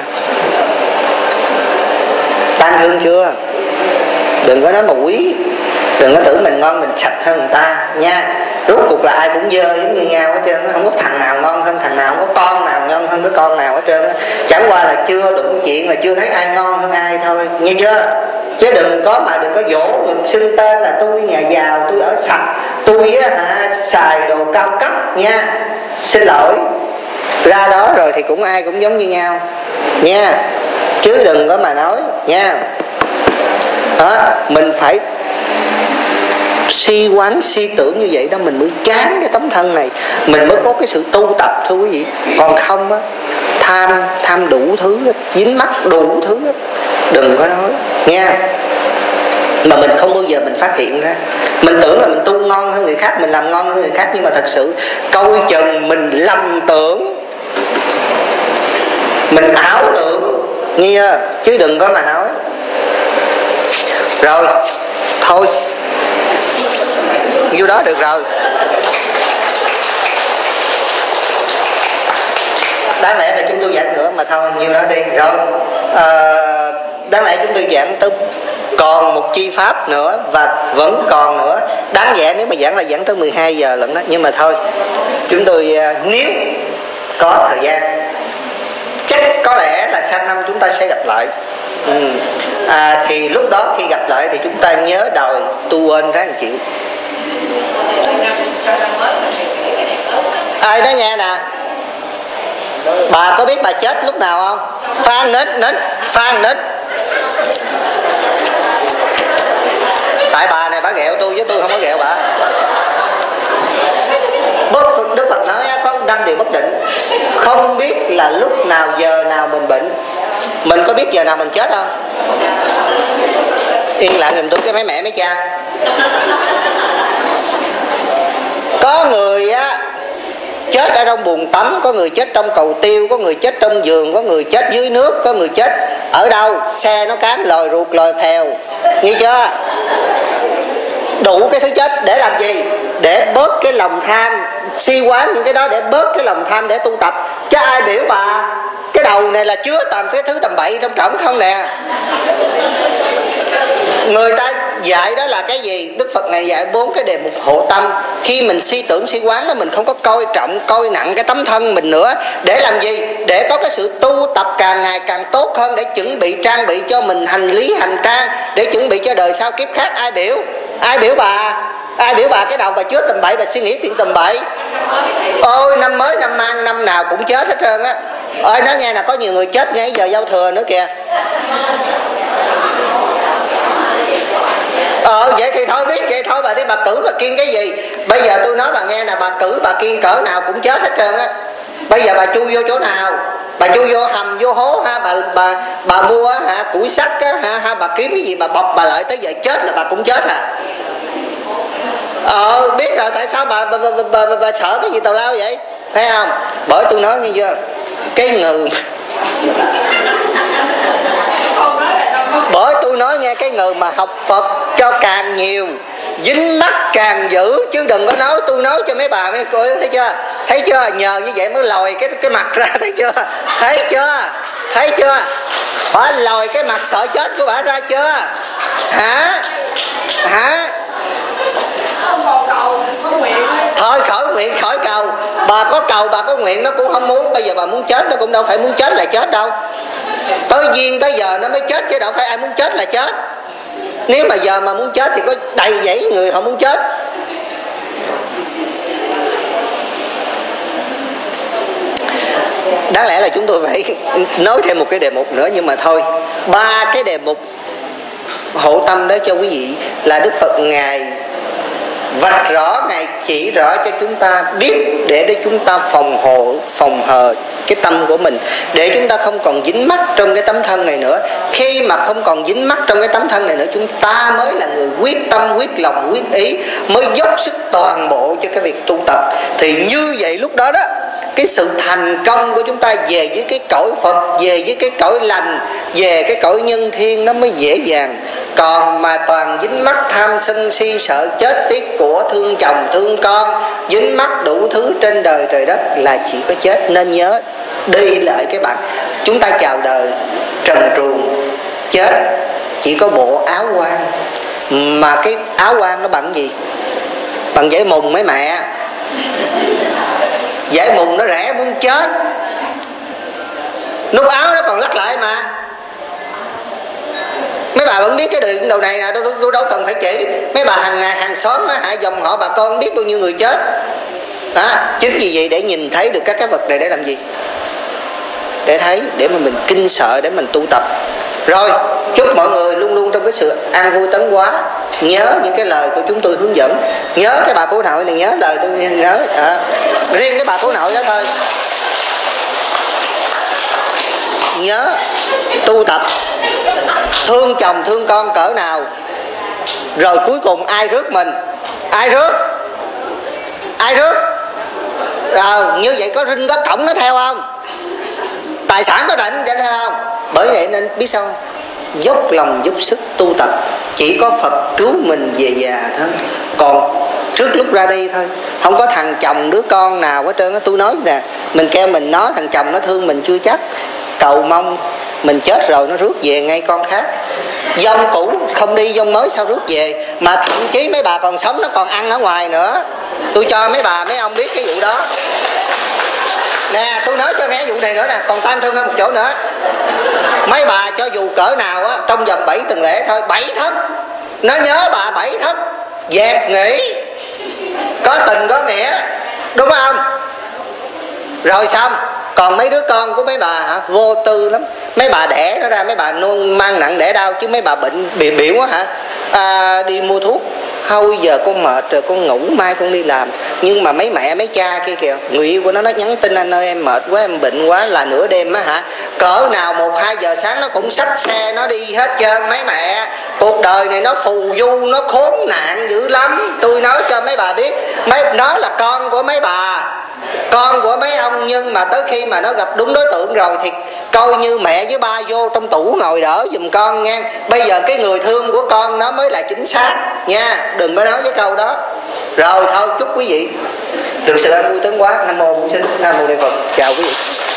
Tan thương chưa? Đừng có nói mà quý, đừng có tưởng mình ngon mình sạch hơn người ta nha. Rốt cuộc là ai cũng dơ giống như nhau hết trơn, không có thằng nào ngon hơn thằng nào, không có con nào ngon hơn cái con nào hết trơn. Chẳng qua là chưa đụng chuyện là chưa thấy ai ngon hơn ai thôi, nghe chưa? Chứ đừng có mà đừng có dỗ, đừng xưng tên là tôi nhà giàu, tôi ở sạch, tôi á hả xài đồ cao cấp nha. Xin lỗi, ra đó rồi thì cũng ai cũng giống như nhau nha, chứ đừng có mà nói nha. Đó, mình phải si quán si tưởng như vậy đó, mình mới chán cái tấm thân này, mình mới có cái sự tu tập thôi quý vị. Còn không á, tham tham đủ thứ hết, dính mắc đủ thứ hết, đừng có nói nha. Mà mình không bao giờ mình phát hiện ra, mình tưởng là mình tu ngon hơn người khác, mình làm ngon hơn người khác, nhưng mà thật sự coi chừng mình lầm tưởng, mình ảo tưởng nghe, chứ đừng có mà nói. Rồi thôi, nhiêu đó được rồi. Đáng lẽ là chúng tôi giảng nữa mà thôi, nhiêu đó đi. Rồi à, đáng lẽ chúng tôi giảng tới còn một chi pháp nữa và vẫn còn nữa. Đáng lẽ nếu mà giảng là giảng tới mười hai giờ lận đó, nhưng mà thôi, chúng tôi nếu có thời gian chắc có lẽ là sang năm chúng ta sẽ gặp lại. Ừ. À, thì lúc đó khi gặp lại thì chúng ta nhớ đòi tu ơn ráng chịu. Ai đó nghe nè, bà có biết bà chết lúc nào không? Phan nít nít Phan nít. Tại bà này bà ghẹo tôi chứ tôi không có ghẹo bà. Bất Đức Phật nói có năm điều bất định, không biết là lúc nào giờ nào mình bệnh. Mình có biết giờ nào mình chết không? Yên lặng giùm tôi cái mấy mẹ mấy cha. Có người á chết ở trong buồng tắm, có người chết trong cầu tiêu, có người chết trong giường, có người chết dưới nước, có người chết ở đâu xe nó cán lòi ruột lòi phèo, nghe chưa? Đủ cái thứ chết để làm gì? Để bớt cái lòng tham, si quán những cái đó, để bớt cái lòng tham để tu tập. Chứ ai biểu bà cái đầu này là chứa toàn cái thứ tầm bậy trong trọng không nè. Người ta dạy đó là cái gì? Đức Phật này dạy bốn cái đề mục hộ tâm. Khi mình si tưởng si quán đó, mình không có coi trọng, coi nặng cái tấm thân mình nữa. Để làm gì? Để có cái sự tu tập càng ngày càng tốt hơn, để chuẩn bị trang bị cho mình hành lý hành trang, để chuẩn bị cho đời sau kiếp khác. Ai biểu? Ai biểu bà? Ai biểu bà cái đầu bà chứa tầm bậy, bà suy nghĩ chuyện tầm bậy? Ôi năm mới năm mang năm nào cũng chết hết trơn á. Ôi nói nghe là có nhiều người chết ngay giờ giao thừa nữa kìa. Ờ vậy thì thôi, biết vậy thôi bà đi bà cử bà kiêng cái gì. Bây giờ tôi nói bà nghe là bà cử bà kiêng cỡ nào cũng chết hết trơn á. Bây giờ bà chui vô chỗ nào? Bà chui vô hầm vô hố ha, bà bà bà mua hả củi sắt á ha, ha bà kiếm cái gì bà bọc bà lại, tới giờ chết là bà cũng chết à. Ờ biết rồi, tại sao bà bà, bà, bà, bà, bà sợ cái gì tào lao vậy? thấy không? Bởi tôi nói nghe chưa, cái người bởi tôi nói nghe, cái người mà học Phật cho càng nhiều, dính mắt càng dữ, chứ đừng có nói tôi nói cho mấy bà mấy cô, thấy chưa? Thấy chưa? Nhờ như vậy mới lòi cái cái mặt ra, thấy chưa? Thấy chưa? Thấy chưa? Bà lòi cái mặt sợ chết của bà ra chưa? Hả? Hả? Thôi khỏi nguyện khỏi cầu. Bà có cầu bà có nguyện nó cũng không muốn. Bây giờ bà muốn chết nó cũng đâu phải muốn chết là chết đâu. Tới duyên tới giờ nó mới chết, chứ đâu phải ai muốn chết là chết. Nếu mà giờ mà muốn chết thì có đầy dãy người họ muốn chết. Đáng lẽ là chúng tôi phải nói thêm một cái đề mục nữa, nhưng mà thôi, ba cái đề mục hộ tâm đó cho quý vị là Đức Phật Ngài vạch rõ, Ngài chỉ rõ cho chúng ta biết để để chúng ta phòng hộ, phòng hờ cái tâm của mình, để chúng ta không còn dính mắc trong cái tấm thân này nữa. Khi mà không còn dính mắc trong cái tấm thân này nữa, chúng ta mới là người quyết tâm, quyết lòng, quyết ý, mới dốc sức toàn bộ cho cái việc tu tập. Thì như vậy lúc đó đó, cái sự thành công của chúng ta về với cái cõi Phật, về với cái cõi lành, về cái cõi nhân thiên nó mới dễ dàng. Còn mà toàn dính mắc tham sân si sợ chết, tiếc của, thương chồng thương con, dính mắc đủ thứ trên đời trời đất là chỉ có chết. Nên nhớ đi lại các bạn, chúng ta chào đời trần truồng chết, chỉ có bộ áo quan. Mà cái áo quan nó bằng gì? Bằng giấy mùng mấy mẹ. Giấy mùng nó rẻ muốn chết, nút áo nó còn lắc lại mà. Mấy bà vẫn biết cái điều đầu này nè, tôi, tôi đâu cần phải chỉ. Mấy bà hàng ngày hàng xóm á, hả, dòng họ bà con biết bao nhiêu người chết đó. Chính vì vậy để nhìn thấy được các cái vật này để làm gì? Để thấy, để mà mình kinh sợ, để mình tu tập. Rồi, chúc mọi người luôn luôn trong cái sự an vui tấn hóa. Nhớ những cái lời của chúng tôi hướng dẫn. Nhớ cái bà cố nội này, nhớ lời tôi nhớ à, riêng cái bà cố nội đó thôi. Nhớ tu tập, thương chồng thương con cỡ nào, rồi cuối cùng ai rước mình? Ai rước? Ai rước? Ờ, như vậy có rinh có cổng nó theo không? Tài sản có định để theo không? Bởi vậy nên biết sao không? Dốc lòng dốc sức tu tập, chỉ có Phật cứu mình về già thôi. Còn trước lúc ra đi thôi, không có thằng chồng đứa con nào hết trơn á. Tôi nói nè, mình kêu mình nói thằng chồng nó thương mình chưa chắc. Cầu mong mình chết rồi nó rước về ngay con khác. Dông cũ không đi, dông mới sao rước về. Mà thậm chí mấy bà còn sống nó còn ăn ở ngoài nữa. Tôi cho mấy bà mấy ông biết cái vụ đó. Nè, tôi nói cho nghe vụ này nữa nè, còn tan thương hơn một chỗ nữa. Mấy bà cho dù cỡ nào á, trong vòng bảy tuần lễ thôi, bảy thất, nó nhớ bà bảy thất, dẹp nghỉ, có tình có nghĩa, đúng không? Rồi xong, còn mấy đứa con của mấy bà hả, vô tư lắm. Mấy bà đẻ nó ra, mấy bà nuông mang nặng đẻ đau, chứ mấy bà bệnh bị biểu quá hả, à, đi mua thuốc. Thôi giờ con mệt rồi, con ngủ, mai con đi làm. Nhưng mà mấy mẹ mấy cha kia kìa, người yêu của nó nó nhắn tin: anh ơi em mệt quá, em bệnh quá, là nửa đêm á hả, cỡ nào một hai giờ sáng nó cũng xách xe nó đi hết trơn. Mấy mẹ, cuộc đời này nó phù du, nó khốn nạn dữ lắm. Tôi nói cho mấy bà biết, mấy nó là con của mấy bà, con của mấy ông, nhưng mà tới khi mà nó gặp đúng đối tượng rồi thì coi như mẹ với ba vô trong tủ ngồi đỡ giùm con nha. Bây giờ cái người thương của con nó mới là chính xác nha, đừng có nói với câu đó. Rồi thôi, chúc quý vị được sự an vui tấn hóa. Nam mô Bổn Sư Nam mô Đại Phật. Chào quý vị.